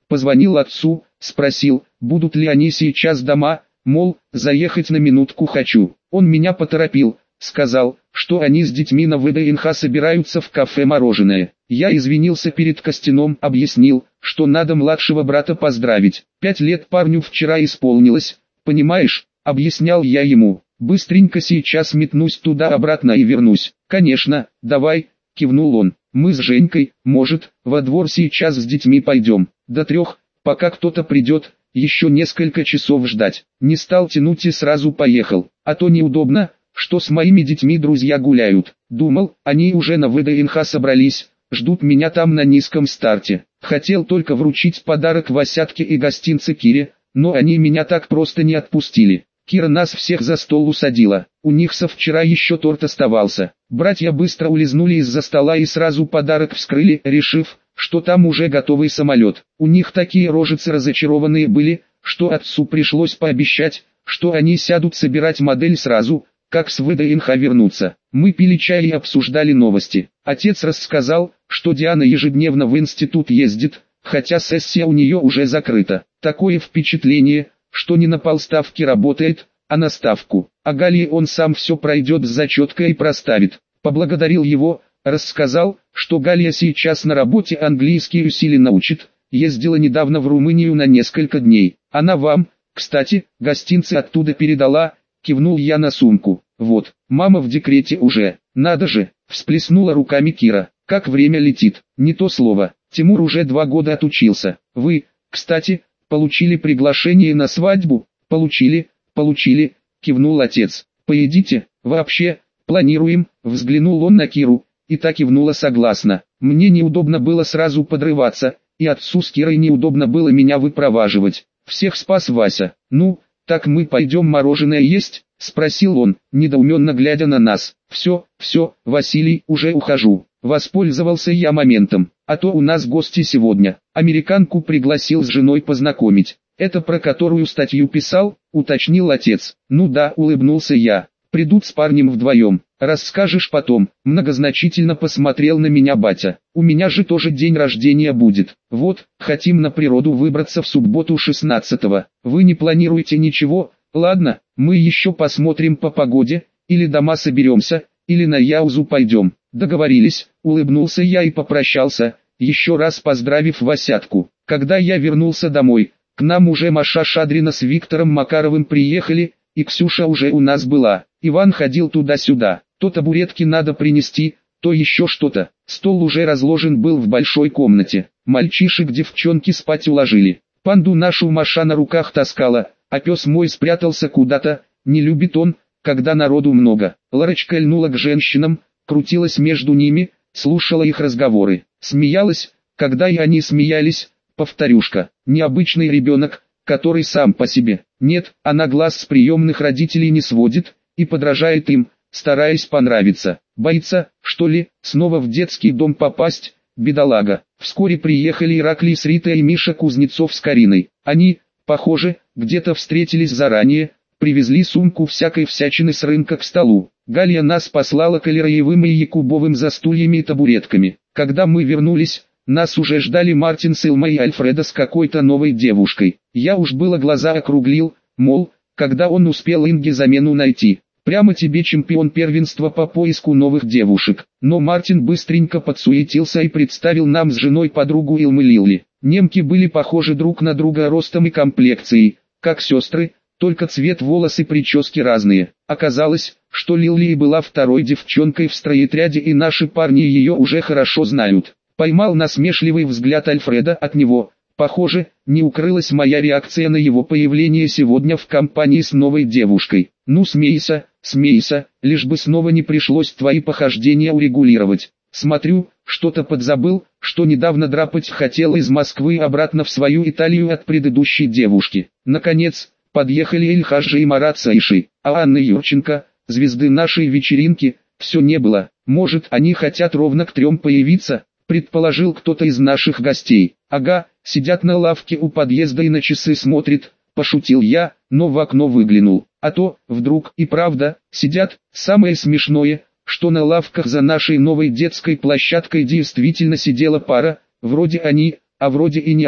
Позвонил отцу, спросил, будут ли они сейчас дома, мол, заехать на минутку хочу. Он меня поторопил, сказал, что они с детьми на ВДНХ собираются в кафе «Мороженое». Я извинился перед Костяном, объяснил, что надо младшего брата поздравить. Пять лет парню вчера исполнилось, понимаешь, объяснял я ему. Быстренько сейчас метнусь туда-обратно и вернусь. Конечно, давай, кивнул он. Мы с Женькой, может, во двор сейчас с детьми пойдем. До трех, пока кто-то придет, еще несколько часов ждать. Не стал тянуть и сразу поехал. А то неудобно, что с моими детьми друзья гуляют. Думал, они уже на ВДНХ собрались, ждут меня там на низком старте. Хотел только вручить подарок Васятке и гостинцы Кире, но они меня так просто не отпустили. Кира нас всех за стол усадила. У них со вчера еще торт оставался. Братья быстро улизнули из-за стола и сразу подарок вскрыли, решив, что там уже готовый самолет. У них такие рожицы разочарованные были, что отцу пришлось пообещать, что они сядут собирать модель сразу, как с ВДНХ вернутся. Мы пили чай и обсуждали новости. Отец рассказал, что Диана ежедневно в институт ездит, хотя сессия у нее уже закрыта. Такое впечатление, что не на полставки работает, а на ставку. А Галии он сам все пройдет с зачеткой и проставит. Поблагодарил его, рассказал, что Галия сейчас на работе английский усиленно учит, ездила недавно в Румынию на несколько дней. Она вам, кстати, гостинцы оттуда передала, кивнул я на сумку. Вот, мама в декрете уже, надо же, всплеснула руками Кира. Как время летит, не то слово. Тимур уже два года отучился. Вы, кстати, получили приглашение на свадьбу? Получили, получили, кивнул отец. Поедите, вообще, планируем, взглянул он на Киру, и та кивнула согласно. Мне неудобно было сразу подрываться, и отцу с Кирой неудобно было меня выпроваживать. Всех спас Вася. Ну, так мы пойдем мороженое есть? Спросил он, недоуменно глядя на нас. Все, все, Василий, уже ухожу. Воспользовался я моментом, а то у нас гости сегодня. Американку пригласил с женой познакомить. Это про которую статью писал, уточнил отец. Ну да, улыбнулся я. Придут с парнем вдвоем. Расскажешь потом. Многозначительно посмотрел на меня батя. У меня же тоже день рождения будет. Вот, хотим на природу выбраться в субботу шестнадцатого. Вы не планируете ничего? Ладно, мы еще посмотрим по погоде, или дома соберемся, или на Яузу пойдем. Договорились, улыбнулся я и попрощался, еще раз поздравив Васятку. Когда я вернулся домой, к нам уже Маша Шадрина с Виктором Макаровым приехали, и Ксюша уже у нас была. Иван ходил туда-сюда, то табуретки надо принести, то еще что-то. Стол уже разложен был в большой комнате. Мальчишек девчонки спать уложили. Панду нашу Маша на руках таскала, а пес мой спрятался куда-то, не любит он, когда народу много. Ларочка льнула к женщинам, крутилась между ними, слушала их разговоры, смеялась, когда и они смеялись. Повторюшка, необычный ребенок, который сам по себе. Нет, она глаз с приемных родителей не сводит, и подражает им, стараясь понравиться. Боится, что ли, снова в детский дом попасть, бедолага. Вскоре приехали Ираклий с Ритой и Миша Кузнецов с Кариной. Они, похоже, где-то встретились заранее, привезли сумку всякой всячины с рынка к столу. Галия нас послала Калераевым и Якубовым за стульями и табуретками. Когда мы вернулись, нас уже ждали Мартин с Илмой и Альфреда с какой-то новой девушкой. Я уж было глаза округлил, мол, когда он успел Инге замену найти. Прямо тебе чемпион первенства по поиску новых девушек. Но Мартин быстренько подсуетился и представил нам с женой подругу Илмы Лилли. Немки были похожи друг на друга ростом и комплекцией, как сестры, только цвет волос и прически разные. Оказалось, что Лилли была второй девчонкой в стройотряде, и наши парни ее уже хорошо знают. Поймал насмешливый взгляд Альфреда от него. Похоже, не укрылась моя реакция на его появление сегодня в компании с новой девушкой. Ну смейся, смейся, лишь бы снова не пришлось твои похождения урегулировать. Смотрю, что-то подзабыл, что недавно драпать хотел из Москвы обратно в свою Италию от предыдущей девушки. Наконец, подъехали Эльхаджи и Марат Саиши, а Анны Юрченко, звезды нашей вечеринки, все не было. Может, они хотят ровно к трем появиться, предположил кто-то из наших гостей. Ага, сидят на лавке у подъезда и на часы смотрят, пошутил я, но в окно выглянул. А то, вдруг, и правда, сидят. Самое смешное, что на лавках за нашей новой детской площадкой действительно сидела пара, вроде они, а вроде и не они.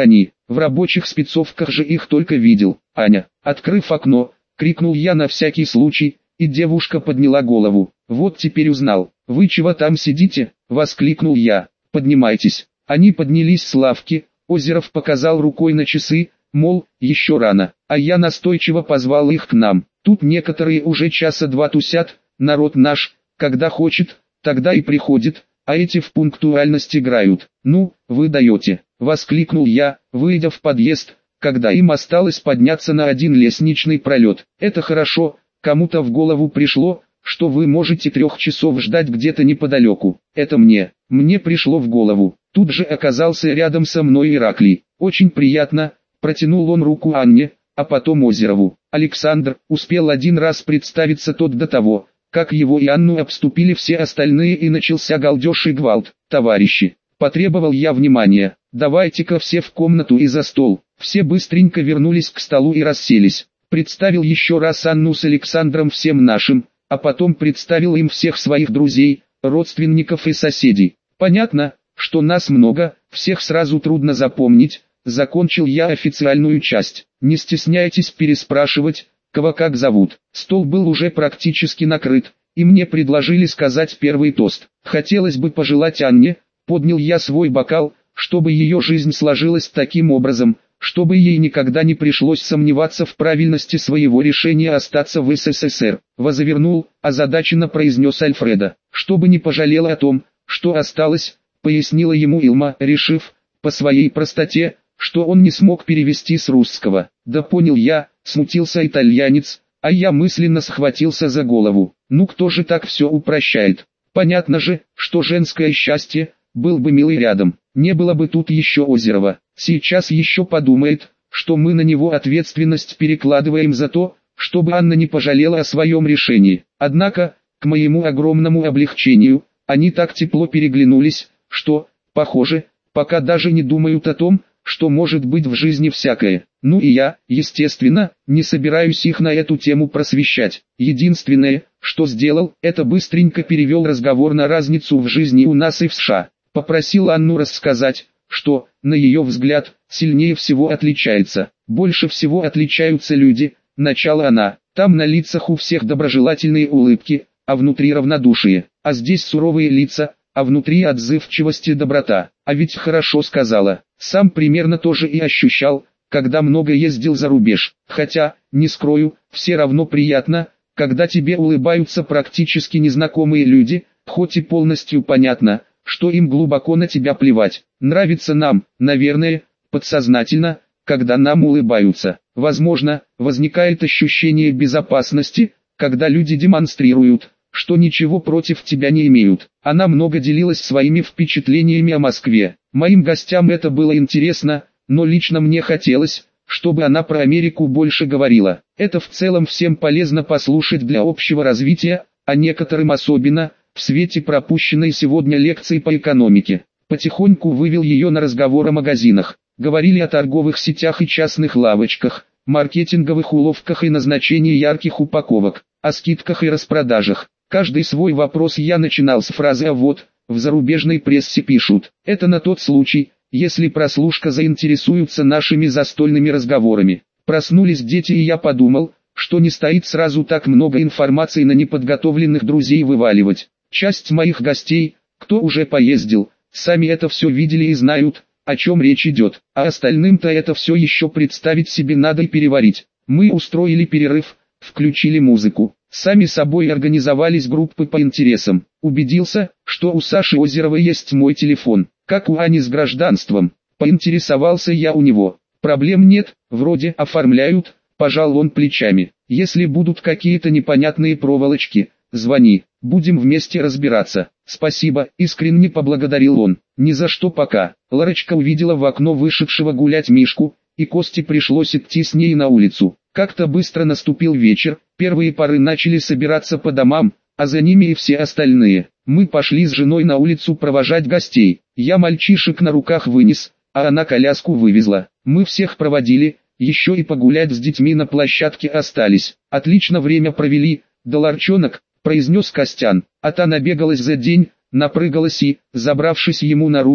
в рабочих спецовках же их только видел. Аня, открыв окно, крикнул я на всякий случай, и девушка подняла голову. Вот теперь узнал. Вы чего там сидите? Воскликнул я. Поднимайтесь. Они поднялись с лавки, Озеров показал рукой на часы, мол, еще рано, а я настойчиво позвал их к нам. Тут некоторые уже часа два тусят, народ наш, когда хочет, тогда и приходит, а эти в пунктуальность играют. Ну, вы даете, воскликнул я, выйдя в подъезд, когда им осталось подняться на один лестничный пролет. Это хорошо, кому-то в голову пришло, что вы можете трех часов ждать где-то неподалеку. Это мне, мне пришло в голову. Тут же оказался рядом со мной Ираклий. Очень приятно, протянул он руку Анне, а потом Озерову. Александр успел один раз представиться тот до того, как его и Анну обступили все остальные и начался галдеж и гвалт. Товарищи, потребовал я внимания, давайте-ка все в комнату и за стол. Все быстренько вернулись к столу и расселись. Представил еще раз Анну с Александром всем нашим, а потом представил им всех своих друзей, родственников и соседей. Понятно, что нас много, всех сразу трудно запомнить. Закончил я официальную часть. Не стесняйтесь переспрашивать, кого как зовут. Стол был уже практически накрыт, и мне предложили сказать первый тост. Хотелось бы пожелать Анне, поднял я свой бокал, чтобы ее жизнь сложилась таким образом, чтобы ей никогда не пришлось сомневаться в правильности своего решения остаться в СССР. Возвернул, озадаченно произнес Альфреда. Чтобы не пожалела о том, что осталось, пояснила ему Илма, решив, по своей простоте, что он не смог перевести с русского. Да понял я, смутился итальянец, а я мысленно схватился за голову. Ну кто же так все упрощает? Понятно же, что женское счастье, был бы милый рядом, не было бы тут еще Озерова. Сейчас еще подумает, что мы на него ответственность перекладываем за то, чтобы Анна не пожалела о своем решении. Однако, к моему огромному облегчению, они так тепло переглянулись, что, похоже, пока даже не думают о том, что может быть в жизни всякое. Ну и я, естественно, не собираюсь их на эту тему просвещать. Единственное, что сделал, это быстренько перевел разговор на разницу в жизни у нас и в США. Попросил Анну рассказать, что, на ее взгляд, сильнее всего отличается. Больше всего отличаются люди, начала она. Там на лицах у всех доброжелательные улыбки, а внутри равнодушие. А здесь суровые лица, а внутри отзывчивость и доброта. А ведь хорошо сказала. Сам примерно тоже и ощущал, когда много ездил за рубеж. Хотя, не скрою, все равно приятно, когда тебе улыбаются практически незнакомые люди, хоть и полностью понятно, что им глубоко на тебя плевать. Нравится нам, наверное, подсознательно, когда нам улыбаются. Возможно, возникает ощущение безопасности, когда люди демонстрируют, что ничего против тебя не имеют. Она много делилась своими впечатлениями о Москве. Моим гостям это было интересно, но лично мне хотелось, чтобы она про Америку больше говорила. Это в целом всем полезно послушать для общего развития, а некоторым особенно, в свете пропущенной сегодня лекции по экономике. Потихоньку вывел ее на разговор о магазинах. Говорили о торговых сетях и частных лавочках, маркетинговых уловках и назначении ярких упаковок, о скидках и распродажах. Каждый свой вопрос я начинал с фразы «а вот, в зарубежной прессе пишут». Это на тот случай, если прослушка заинтересуется нашими застольными разговорами. Проснулись дети, и я подумал, что не стоит сразу так много информации на неподготовленных друзей вываливать. Часть моих гостей, кто уже поездил, сами это все видели и знают, о чем речь идет, а остальным-то это все еще представить себе надо и переварить. Мы устроили перерыв, включили музыку. Сами собой организовались группы по интересам. Убедился, что у Саши Озерова есть мой телефон, как у Ани с гражданством. Поинтересовался я у него. Проблем нет, вроде оформляют, пожал он плечами. Если будут какие-то непонятные проволочки, звони, будем вместе разбираться. Спасибо, искренне поблагодарил он. Ни за что пока. Ларочка увидела в окно вышедшего гулять Мишку, и Косте пришлось идти с ней на улицу. Как-то быстро наступил вечер, первые пары начали собираться по домам, а за ними и все остальные. Мы пошли с женой на улицу провожать гостей. Я мальчишек на руках вынес, а она коляску вывезла. Мы всех проводили, еще и погулять с детьми на площадке остались. Отлично время провели, да ларчонок, произнес Костян. А та набегалась за день, напрыгалась и, забравшись ему на руки,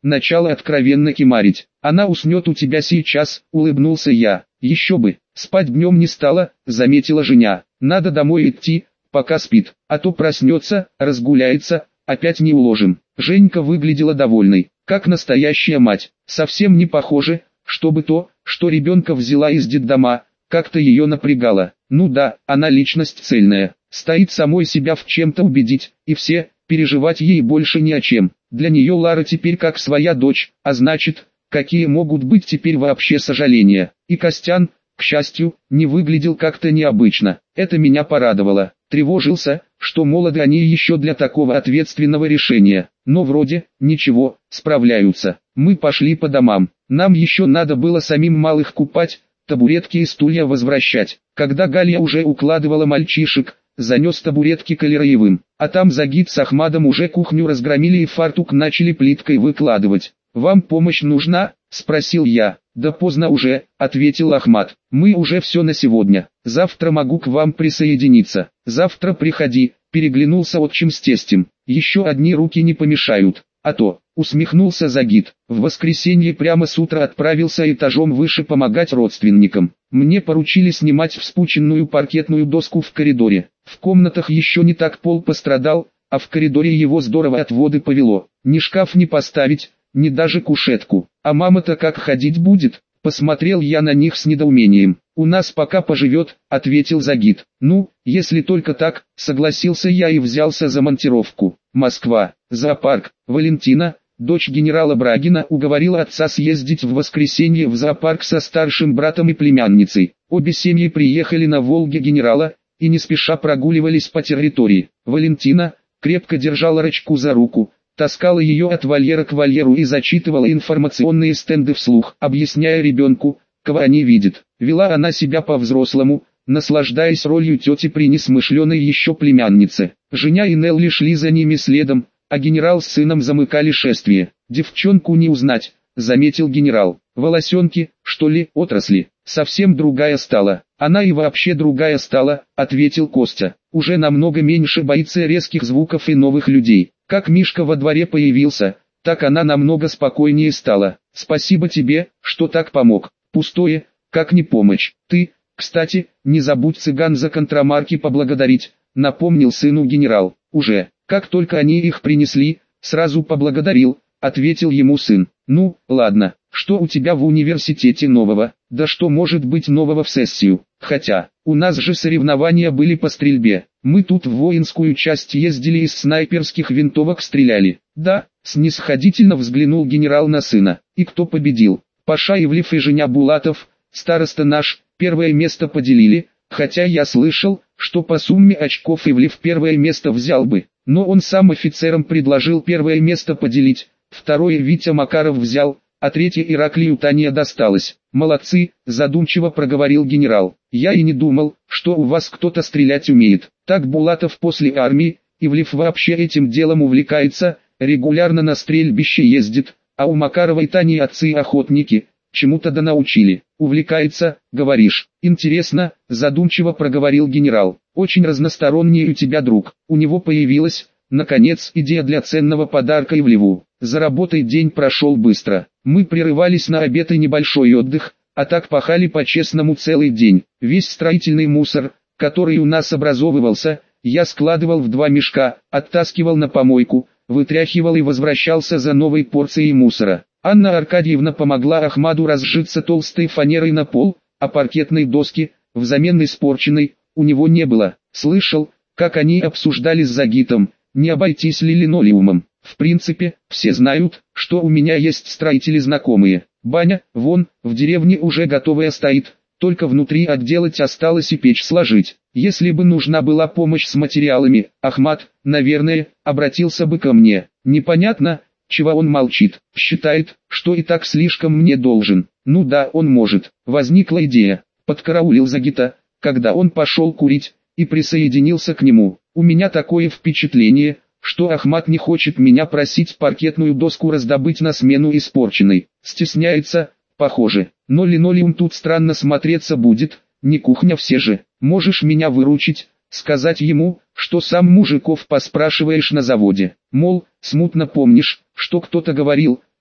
начала откровенно кимарить. Она уснет у тебя сейчас, улыбнулся я. Еще бы, спать днем не стала, заметила Женя. Надо домой идти, пока спит, а то проснется, разгуляется, опять не уложим. Женька выглядела довольной, как настоящая мать. Совсем не похоже, чтобы то, что ребенка взяла из детдома, как-то ее напрягало. Ну да, она личность цельная, стоит самой себя в чем-то убедить, и все, переживать ей больше не о чем. Для нее Лара теперь как своя дочь, а значит, какие могут быть теперь вообще сожаления. И Костян, к счастью, не выглядел как-то необычно. Это меня порадовало. Тревожился, что молоды они еще для такого ответственного решения. Но вроде, ничего, справляются. Мы пошли по домам. Нам еще надо было самим малых купать, табуретки и стулья возвращать. Когда Галя уже укладывала мальчишек, занес табуретки к Алираевым. А там Загит с Ахмадом уже кухню разгромили и фартук начали плиткой выкладывать. «Вам помощь нужна?» – спросил я. «Да поздно уже», – ответил Ахмад. «Мы уже все на сегодня. Завтра могу к вам присоединиться». «Завтра приходи», – переглянулся отчим с тестем. «Еще одни руки не помешают. А то», – усмехнулся Загит. «В воскресенье прямо с утра отправился этажом выше помогать родственникам. Мне поручили снимать вспученную паркетную доску в коридоре. В комнатах еще не так пол пострадал, а в коридоре его здорово от воды повело. Ни шкаф не поставить, ни даже кушетку. А мама-то как ходить будет?» Посмотрел я на них с недоумением. «У нас пока поживет», — ответил Загит. «Ну, если только так», — согласился я и взялся за монтировку. Москва, зоопарк. Валентина, дочь генерала Брагина, уговорила отца съездить в воскресенье в зоопарк со старшим братом и племянницей. Обе семьи приехали на Волге генерала и не спеша прогуливались по территории. Валентина крепко держала Рачку за руку, таскала ее от вольера к вольеру и зачитывала информационные стенды вслух, объясняя ребенку, кого они видят. Вела она себя по-взрослому, наслаждаясь ролью тети при несмышленой еще племяннице. Женя и Нелли шли за ними следом, а генерал с сыном замыкали шествие. «Девчонку не узнать», — заметил генерал. «Волосенки, что ли, отросли? Совсем другая стала». «Она и вообще другая стала», — ответил Костя. «Уже намного меньше боится резких звуков и новых людей. Как Мишка во дворе появился, так она намного спокойнее стала. Спасибо тебе, что так помог. Пустое, как не помощь. Ты, кстати, не забудь цыган за контрамарки поблагодарить», — напомнил сыну генерал. «Уже, как только они их принесли, сразу поблагодарил», — ответил ему сын. «Ну, ладно, что у тебя в университете нового?» «Да что может быть нового в сессию? Хотя, у нас же соревнования были по стрельбе. Мы тут в воинскую часть ездили, из снайперских винтовок стреляли». «Да», — снисходительно взглянул генерал на сына. «И кто победил?» «Паша Ивлев и Женя Булатов, староста наш, первое место поделили, хотя я слышал, что по сумме очков Ивлев первое место взял бы, но он сам офицерам предложил первое место поделить, второе Витя Макаров взял, а третье Ираклию Тания досталось». «Молодцы», — задумчиво проговорил генерал. «Я и не думал, что у вас кто-то стрелять умеет. Так Булатов после армии, Ивлев вообще этим делом увлекается, регулярно на стрельбище ездит, а у Макарова и Тани отцы охотники, чему-то да научили». «Увлекается, говоришь? Интересно», — задумчиво проговорил генерал. «Очень разносторонний у тебя друг. У него появилась, наконец, идея для ценного подарка Ивлеву. За работой день прошел быстро. Мы прерывались на обед и небольшой отдых, а так пахали по-честному целый день. Весь строительный мусор, который у нас образовывался, я складывал в два мешка, оттаскивал на помойку, вытряхивал и возвращался за новой порцией мусора. Анна Аркадьевна помогла Ахмаду разжиться толстой фанерой на пол, а паркетной доски, взамен испорченной, у него не было. Слышал, как они обсуждали с Загитом, не обойтись ли линолеумом. В принципе, все знают, что у меня есть строители знакомые. Баня, вон, в деревне уже готовая стоит, только внутри отделать осталось и печь сложить. Если бы нужна была помощь с материалами, Ахмад, наверное, обратился бы ко мне. Непонятно, чего он молчит. Считает, что и так слишком мне должен. Ну да, он может. Возникла идея. Подкараулил Загита, когда он пошел курить, и присоединился к нему. У меня такое впечатление, что Ахмад не хочет меня просить паркетную доску раздобыть на смену испорченной. Стесняется, похоже. Но линолеум тут странно смотреться будет, не кухня все же. Можешь меня выручить, сказать ему, что сам мужиков поспрашиваешь на заводе. Мол, смутно помнишь, что кто-то говорил,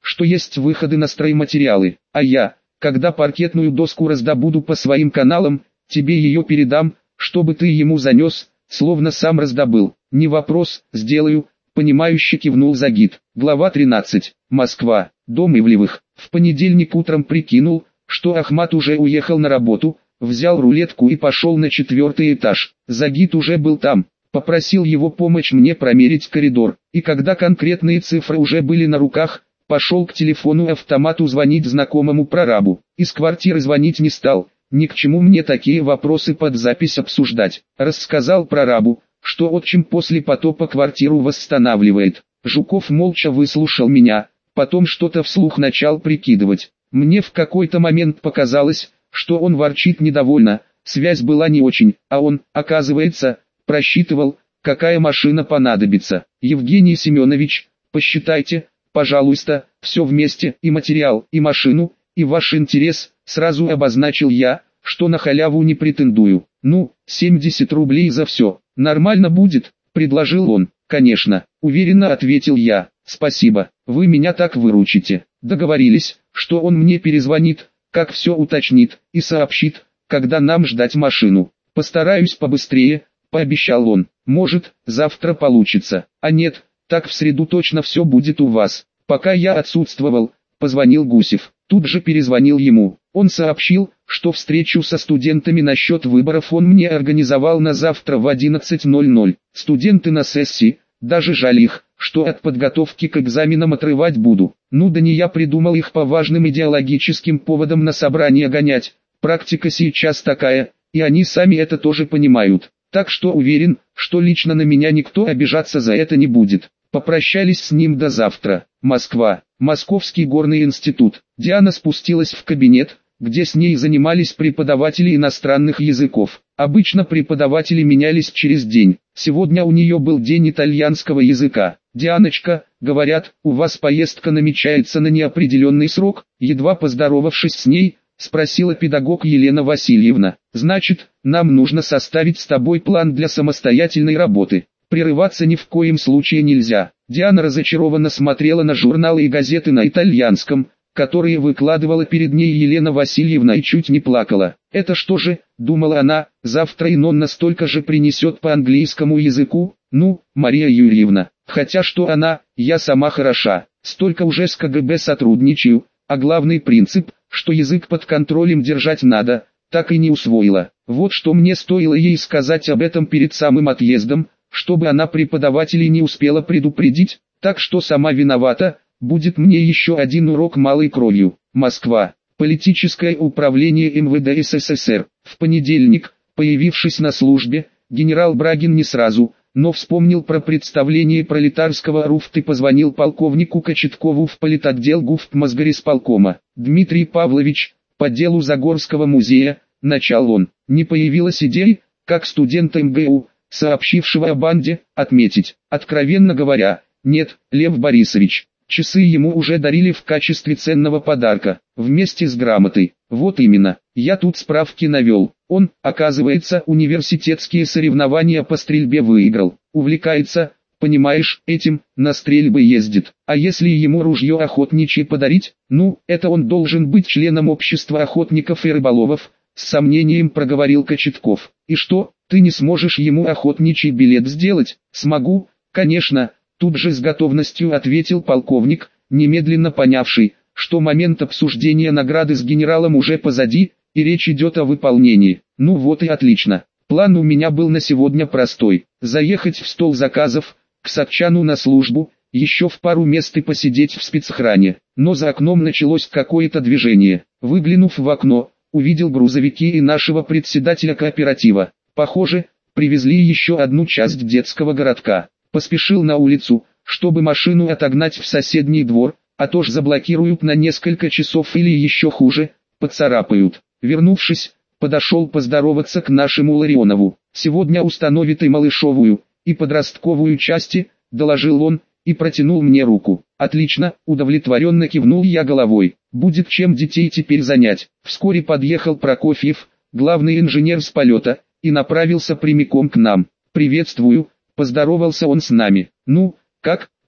что есть выходы на стройматериалы, а я, когда паркетную доску раздобуду по своим каналам, тебе ее передам, чтобы ты ему занес, словно сам раздобыл. Не вопрос, сделаю, понимающе кивнул Загид. Глава тринадцать. Москва. Дом Ивлевых. В понедельник утром прикинул, что Ахмат уже уехал на работу, взял рулетку и пошел на четвертый этаж. Загид уже был там, попросил его помочь мне промерить коридор, и когда конкретные цифры уже были на руках, пошел к телефону-автомату звонить знакомому прорабу. Из квартиры звонить не стал, ни к чему мне такие вопросы под запись обсуждать. Рассказал прорабу, что отчим после потопа квартиру восстанавливает. Жуков молча выслушал меня, потом что-то вслух начал прикидывать. Мне в какой-то момент показалось, что он ворчит недовольно, связь была не очень, а он, оказывается, просчитывал, какая машина понадобится. Евгений Семенович, посчитайте, пожалуйста, все вместе, и материал, и машину, и ваш интерес, сразу обозначил я, что на халяву не претендую. Ну, семьдесят рублей за все, нормально будет, предложил он. Конечно, уверенно ответил я. Спасибо, вы меня так выручите. Договорились, что он мне перезвонит, как все уточнит, и сообщит, когда нам ждать машину. Постараюсь побыстрее, пообещал он. Может, завтра получится, а нет, так в среду точно все будет у вас. Пока я отсутствовал, позвонил Гусев. Тут же перезвонил ему. Он сообщил, что встречу со студентами насчет выборов он мне организовал на завтра в одиннадцать ноль ноль. Студенты на сессии, даже жаль их, что от подготовки к экзаменам отрывать буду. Ну да не я придумал их по важным идеологическим поводам на собрание гонять. Практика сейчас такая, и они сами это тоже понимают. Так что уверен, что лично на меня никто обижаться за это не будет. Попрощались с ним до завтра. Москва. Московский горный институт. Диана спустилась в кабинет, где с ней занимались преподаватели иностранных языков. Обычно преподаватели менялись через день. Сегодня у нее был день итальянского языка. «Дианочка, говорят, у вас поездка намечается на неопределенный срок», едва поздоровавшись с ней, спросила педагог Елена Васильевна. «Значит, нам нужно составить с тобой план для самостоятельной работы. Прерываться ни в коем случае нельзя». Диана разочарованно смотрела на журналы и газеты на итальянском, которые выкладывала перед ней Елена Васильевна, и чуть не плакала. «Это что же, — думала она, — завтра и Нонна столько же принесет по английскому языку? Ну, Мария Юрьевна, хотя что она, я сама хороша, столько уже с ка гэ бэ сотрудничаю, а главный принцип, что язык под контролем держать надо, так и не усвоила. Вот что мне стоило ей сказать об этом перед самым отъездом, чтобы она преподавателей не успела предупредить, так что сама виновата, будет мне еще один урок малой кровью». Москва. Политическое управление эм вэ дэ эс эс эс эр. В понедельник, появившись на службе, генерал Брагин не сразу, но вспомнил про представление пролетарского РУФТ и позвонил полковнику Кочеткову в политотдел ГУФТ Мосгорисполкома. «Дмитрий Павлович, по делу Загорского музея», — начал он, — «не появилась идея, как студента эм гэ у, сообщившего о банде, отметить? Откровенно говоря, нет, Лев Борисович. Часы ему уже дарили в качестве ценного подарка, вместе с грамотой. Вот именно, я тут справки навел. Он, оказывается, университетские соревнования по стрельбе выиграл. Увлекается, понимаешь, этим, на стрельбы ездит. А если ему ружье охотничье подарить? Ну, это он должен быть членом общества охотников и рыболовов», — с сомнением проговорил Кочетков. «И что, ты не сможешь ему охотничий билет сделать?» «Смогу, конечно», — тут же с готовностью ответил полковник, немедленно понявший, что момент обсуждения награды с генералом уже позади, и речь идет о выполнении. «Ну вот и отлично. План у меня был на сегодня простой. Заехать в стол заказов, к Собчану на службу, еще в пару мест и посидеть в спецохране». Но за окном началось какое-то движение. Выглянув в окно, увидел грузовики и нашего председателя кооператива. Похоже, привезли еще одну часть детского городка. Поспешил на улицу, чтобы машину отогнать в соседний двор, а то ж заблокируют на несколько часов или еще хуже, поцарапают. Вернувшись, подошел поздороваться к нашему Ларионову. «Сегодня установит и малышовую, и подростковую части», — доложил он, и протянул мне руку. «Отлично», — удовлетворенно кивнул я головой. «Будет чем детей теперь занять». Вскоре подъехал Прокофьев, главный инженер с полета, и направился прямиком к нам. «Приветствую», — поздоровался он с нами. «Ну, как?»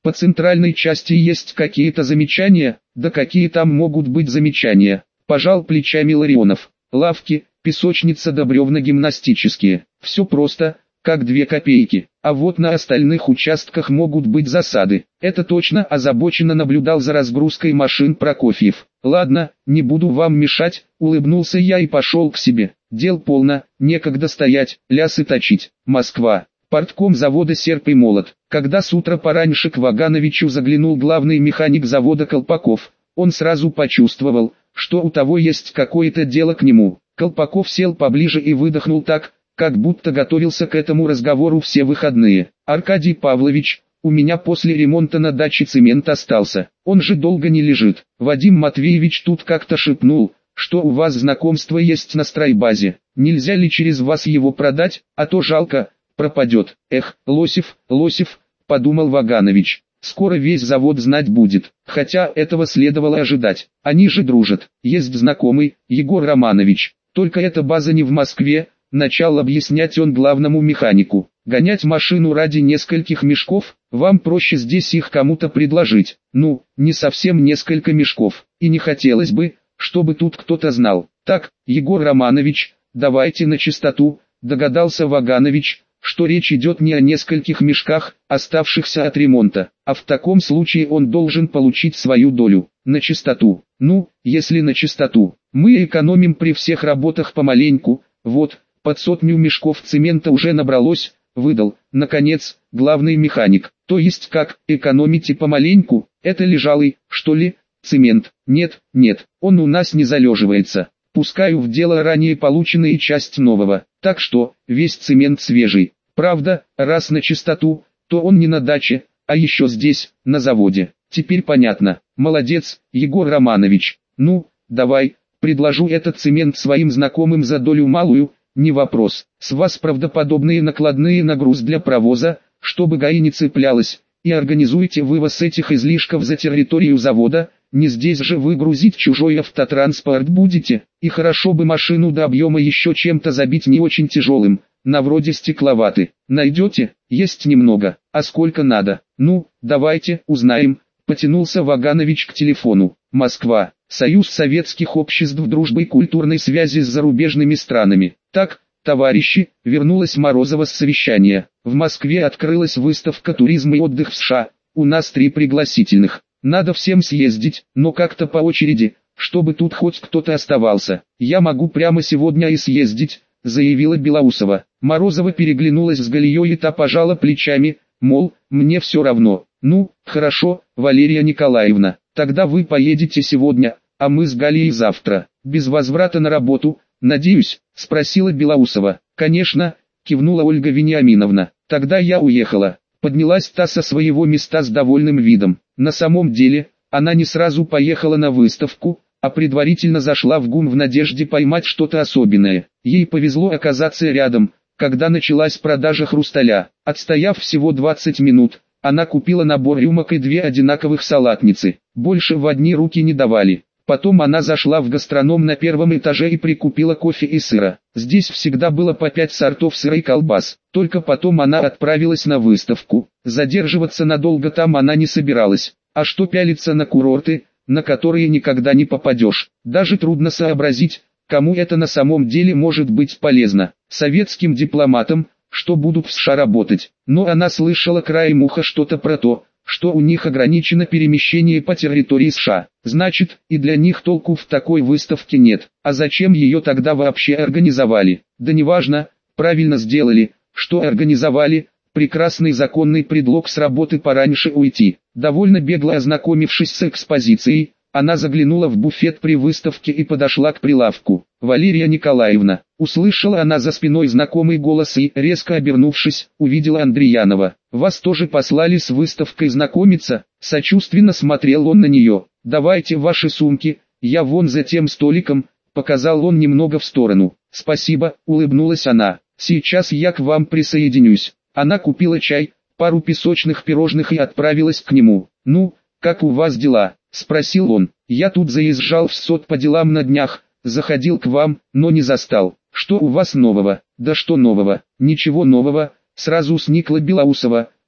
По центральной части есть какие-то замечания? Да какие там могут быть замечания? Пожал плечами Ларионов. Лавки, песочница да бревна гимнастические. Все просто, как две копейки. А вот на остальных участках могут быть засады. Это точно. Озабоченно наблюдал за разгрузкой машин Прокофьев. Ладно, не буду вам мешать, улыбнулся я и пошел к себе. Дел полно, некогда стоять, лясы точить. Москва. Портком завода «Серп и молот». Когда с утра пораньше к Вагановичу заглянул главный механик завода Колпаков, он сразу почувствовал, что у того есть какое-то дело к нему. Колпаков сел поближе и выдохнул так, как будто готовился к этому разговору все выходные. «Аркадий Павлович, у меня после ремонта на даче цемент остался, он же долго не лежит. Вадим Матвеевич тут как-то шепнул, что у вас знакомство есть на стройбазе. Нельзя ли через вас его продать, а то жалко, пропадет». «Эх, Лосев, Лосев», — подумал Ваганович, — «скоро весь завод знать будет». Хотя этого следовало ожидать. Они же дружат. Есть знакомый, Егор Романович. Только эта база не в Москве. Начал объяснять он главному механику. Гонять машину ради нескольких мешков, вам проще здесь их кому-то предложить. Ну, не совсем несколько мешков. И не хотелось бы, чтобы тут кто-то знал. Так, Егор Романович, давайте на чистоту, догадался Ваганович, что речь идет не о нескольких мешках, оставшихся от ремонта, а в таком случае он должен получить свою долю. На чистоту. Ну, если на чистоту. Мы экономим при всех работах помаленьку, вот, под сотню мешков цемента уже набралось, выдал, наконец, главный механик. То есть как, экономите помаленьку, это лежалый, что ли, цемент? Нет, нет, он у нас не залеживается. Пускаю в дело ранее полученные часть нового, так что, весь цемент свежий. Правда, раз на чистоту, то он не на даче, а еще здесь, на заводе. Теперь понятно. Молодец, Егор Романович. Ну, давай, предложу этот цемент своим знакомым за долю малую, не вопрос. С вас правдоподобные накладные на груз для провоза, чтобы ГАИ не цеплялась, и организуйте вывоз этих излишков за территорию завода. Не здесь же вы грузить чужой автотранспорт будете, и хорошо бы машину до объема еще чем-то забить не очень тяжелым, на вроде стекловаты. Найдете? Есть немного. А сколько надо? Ну, давайте, узнаем. Потянулся Ваганович к телефону. Москва. Союз Советских Обществ Дружбы и Культурной Связи с зарубежными странами. Так, товарищи, вернулась Морозова с совещания. В Москве открылась выставка «Туризм и отдых в США». У нас три пригласительных. Надо всем съездить, но как-то по очереди, чтобы тут хоть кто-то оставался. Я могу прямо сегодня и съездить, заявила Белоусова. Морозова переглянулась с Галией и та пожала плечами, мол, мне все равно. Ну, хорошо, Валерия Николаевна, тогда вы поедете сегодня, а мы с Галией завтра. Без возврата на работу, надеюсь, спросила Белоусова. Конечно, кивнула Ольга Вениаминовна. Тогда я уехала. Поднялась та со своего места с довольным видом. На самом деле, она не сразу поехала на выставку, а предварительно зашла в ГУМ в надежде поймать что-то особенное. Ей повезло оказаться рядом, когда началась продажа хрусталя. Отстояв всего двадцать минут, она купила набор рюмок и две одинаковых салатницы. Больше в одни руки не давали. Потом она зашла в гастроном на первом этаже и прикупила кофе и сыра. Здесь всегда было по пять сортов сыра и колбас. Только потом она отправилась на выставку. Задерживаться надолго там она не собиралась. А что пялиться на курорты, на которые никогда не попадешь? Даже трудно сообразить, кому это на самом деле может быть полезно. Советским дипломатам, что будут в США работать. Но она слышала краем уха что-то про то, что у них ограничено перемещение по территории США. Значит, и для них толку в такой выставке нет. А зачем ее тогда вообще организовали? Да неважно, правильно сделали, что организовали. Прекрасный законный предлог с работы пораньше уйти. Довольно бегло ознакомившись с экспозицией, она заглянула в буфет при выставке и подошла к прилавку. «Валерия Николаевна», услышала она за спиной знакомый голос и, резко обернувшись, увидела Андреянова. «Вас тоже послали с выставкой знакомиться?» Сочувственно смотрел он на нее. «Давайте ваши сумки, я вон за тем столиком», показал он немного в сторону. «Спасибо», улыбнулась она, «сейчас я к вам присоединюсь». Она купила чай, пару песочных пирожных и отправилась к нему. «Ну, как у вас дела?» — спросил он. «Я тут заезжал в СОТ по делам на днях, заходил к вам, но не застал. Что у вас нового?» «Да что нового? Ничего нового», — сразу сникла Белоусова.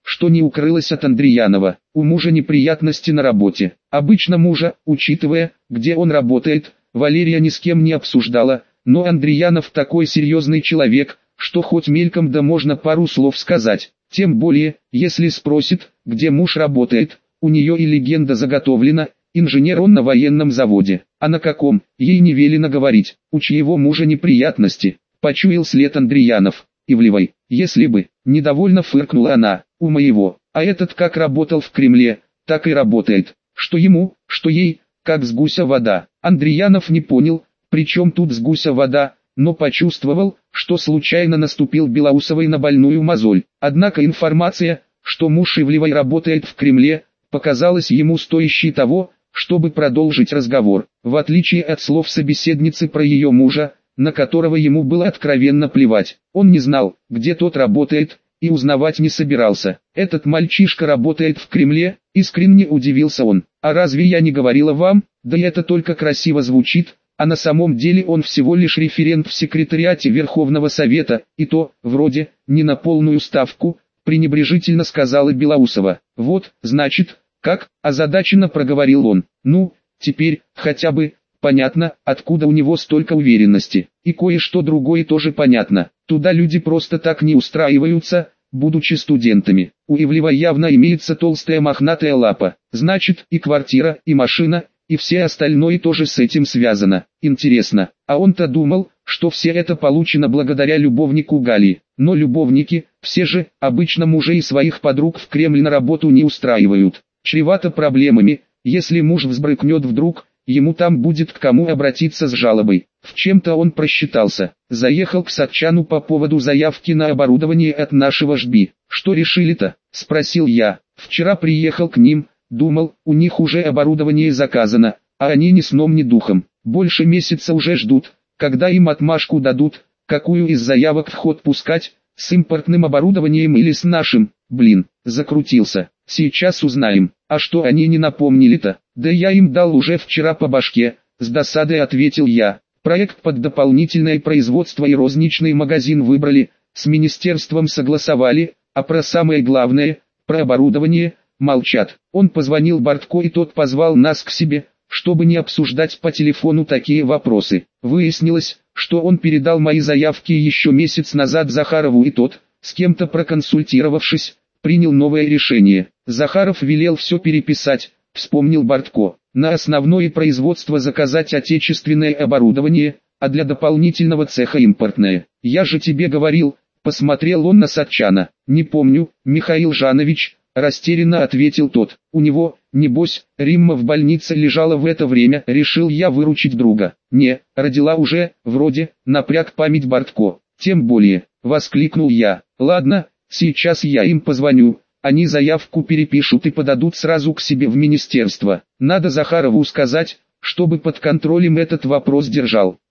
что не укрылось от Андриянова. У мужа неприятности на работе. Обычно мужа, учитывая, где он работает, Валерия ни с кем не обсуждала, но Андриянов такой серьезный человек, что хоть мельком да можно пару слов сказать. Тем более, если спросит, где муж работает, у нее и легенда заготовлена, инженер он на военном заводе. А на каком, ей не велено говорить, у чьего мужа неприятности. Почуял след Андриянов. Ивлевой, если бы, недовольно фыркнула она, у моего, а этот как работал в Кремле, так и работает. Что ему, что ей, как с гуся вода. Андриянов не понял, при чем тут с гуся вода, но почувствовал, что случайно наступил Белоусовой на больную мозоль. Однако информация, что муж Ивлевой работает в Кремле, показалась ему стоящей того, чтобы продолжить разговор. В отличие от слов собеседницы про ее мужа, на которого ему было откровенно плевать, он не знал, где тот работает, и узнавать не собирался. «Этот мальчишка работает в Кремле?» — искренне удивился он. «А разве я не говорила вам? Да и это только красиво звучит, а на самом деле он всего лишь референт в секретариате Верховного Совета, и то, вроде, не на полную ставку», — пренебрежительно сказала Белоусова. «Вот, значит, как?» — озадаченно проговорил он. «Ну, теперь, хотя бы, понятно, откуда у него столько уверенности. И кое-что другое тоже понятно. Туда люди просто так не устраиваются, будучи студентами. У Ивлевой явно имеется толстая мохнатая лапа. Значит, и квартира, и машина, и все остальное тоже с этим связано. Интересно, а он-то думал, что все это получено благодаря любовнику Гали. Но любовники, все же, обычно мужей своих подруг в Кремль на работу не устраивают. Чревато проблемами, если муж взбрыкнет вдруг, ему там будет к кому обратиться с жалобой. В чем-то он просчитался. Заехал к Сатчану по поводу заявки на оборудование от нашего ЖБИ. «Что решили-то?» — спросил я. «Вчера приехал к ним, думал, у них уже оборудование заказано, а они ни сном ни духом. Больше месяца уже ждут, когда им отмашку дадут, какую из заявок в ход пускать, с импортным оборудованием или с нашим. Блин, закрутился. Сейчас узнаем. А что они не напомнили-то? Да я им дал уже вчера по башке», — с досадой ответил я. «Проект под дополнительное производство и розничный магазин выбрали, с министерством согласовали, а про самое главное, про оборудование, молчат». Он позвонил Бортко, и тот позвал нас к себе, чтобы не обсуждать по телефону такие вопросы. Выяснилось, что он передал мои заявки еще месяц назад Захарову, и тот, с кем-то проконсультировавшись, принял новое решение. Захаров велел все переписать, вспомнил Бортко. На основное производство заказать отечественное оборудование, а для дополнительного цеха импортное. «Я же тебе говорил», — посмотрел он на Сатчана. «Не помню, Михаил Жанович», — растерянно ответил тот. «У него, небось, Римма в больнице лежала в это время», — решил я выручить друга. «Не, родила уже, вроде», — напряг память Бортко. «Тем более», — воскликнул я. «Ладно, сейчас я им позвоню. Они заявку перепишут и подадут сразу к себе в министерство. Надо Захарову сказать, чтобы под контролем этот вопрос держал».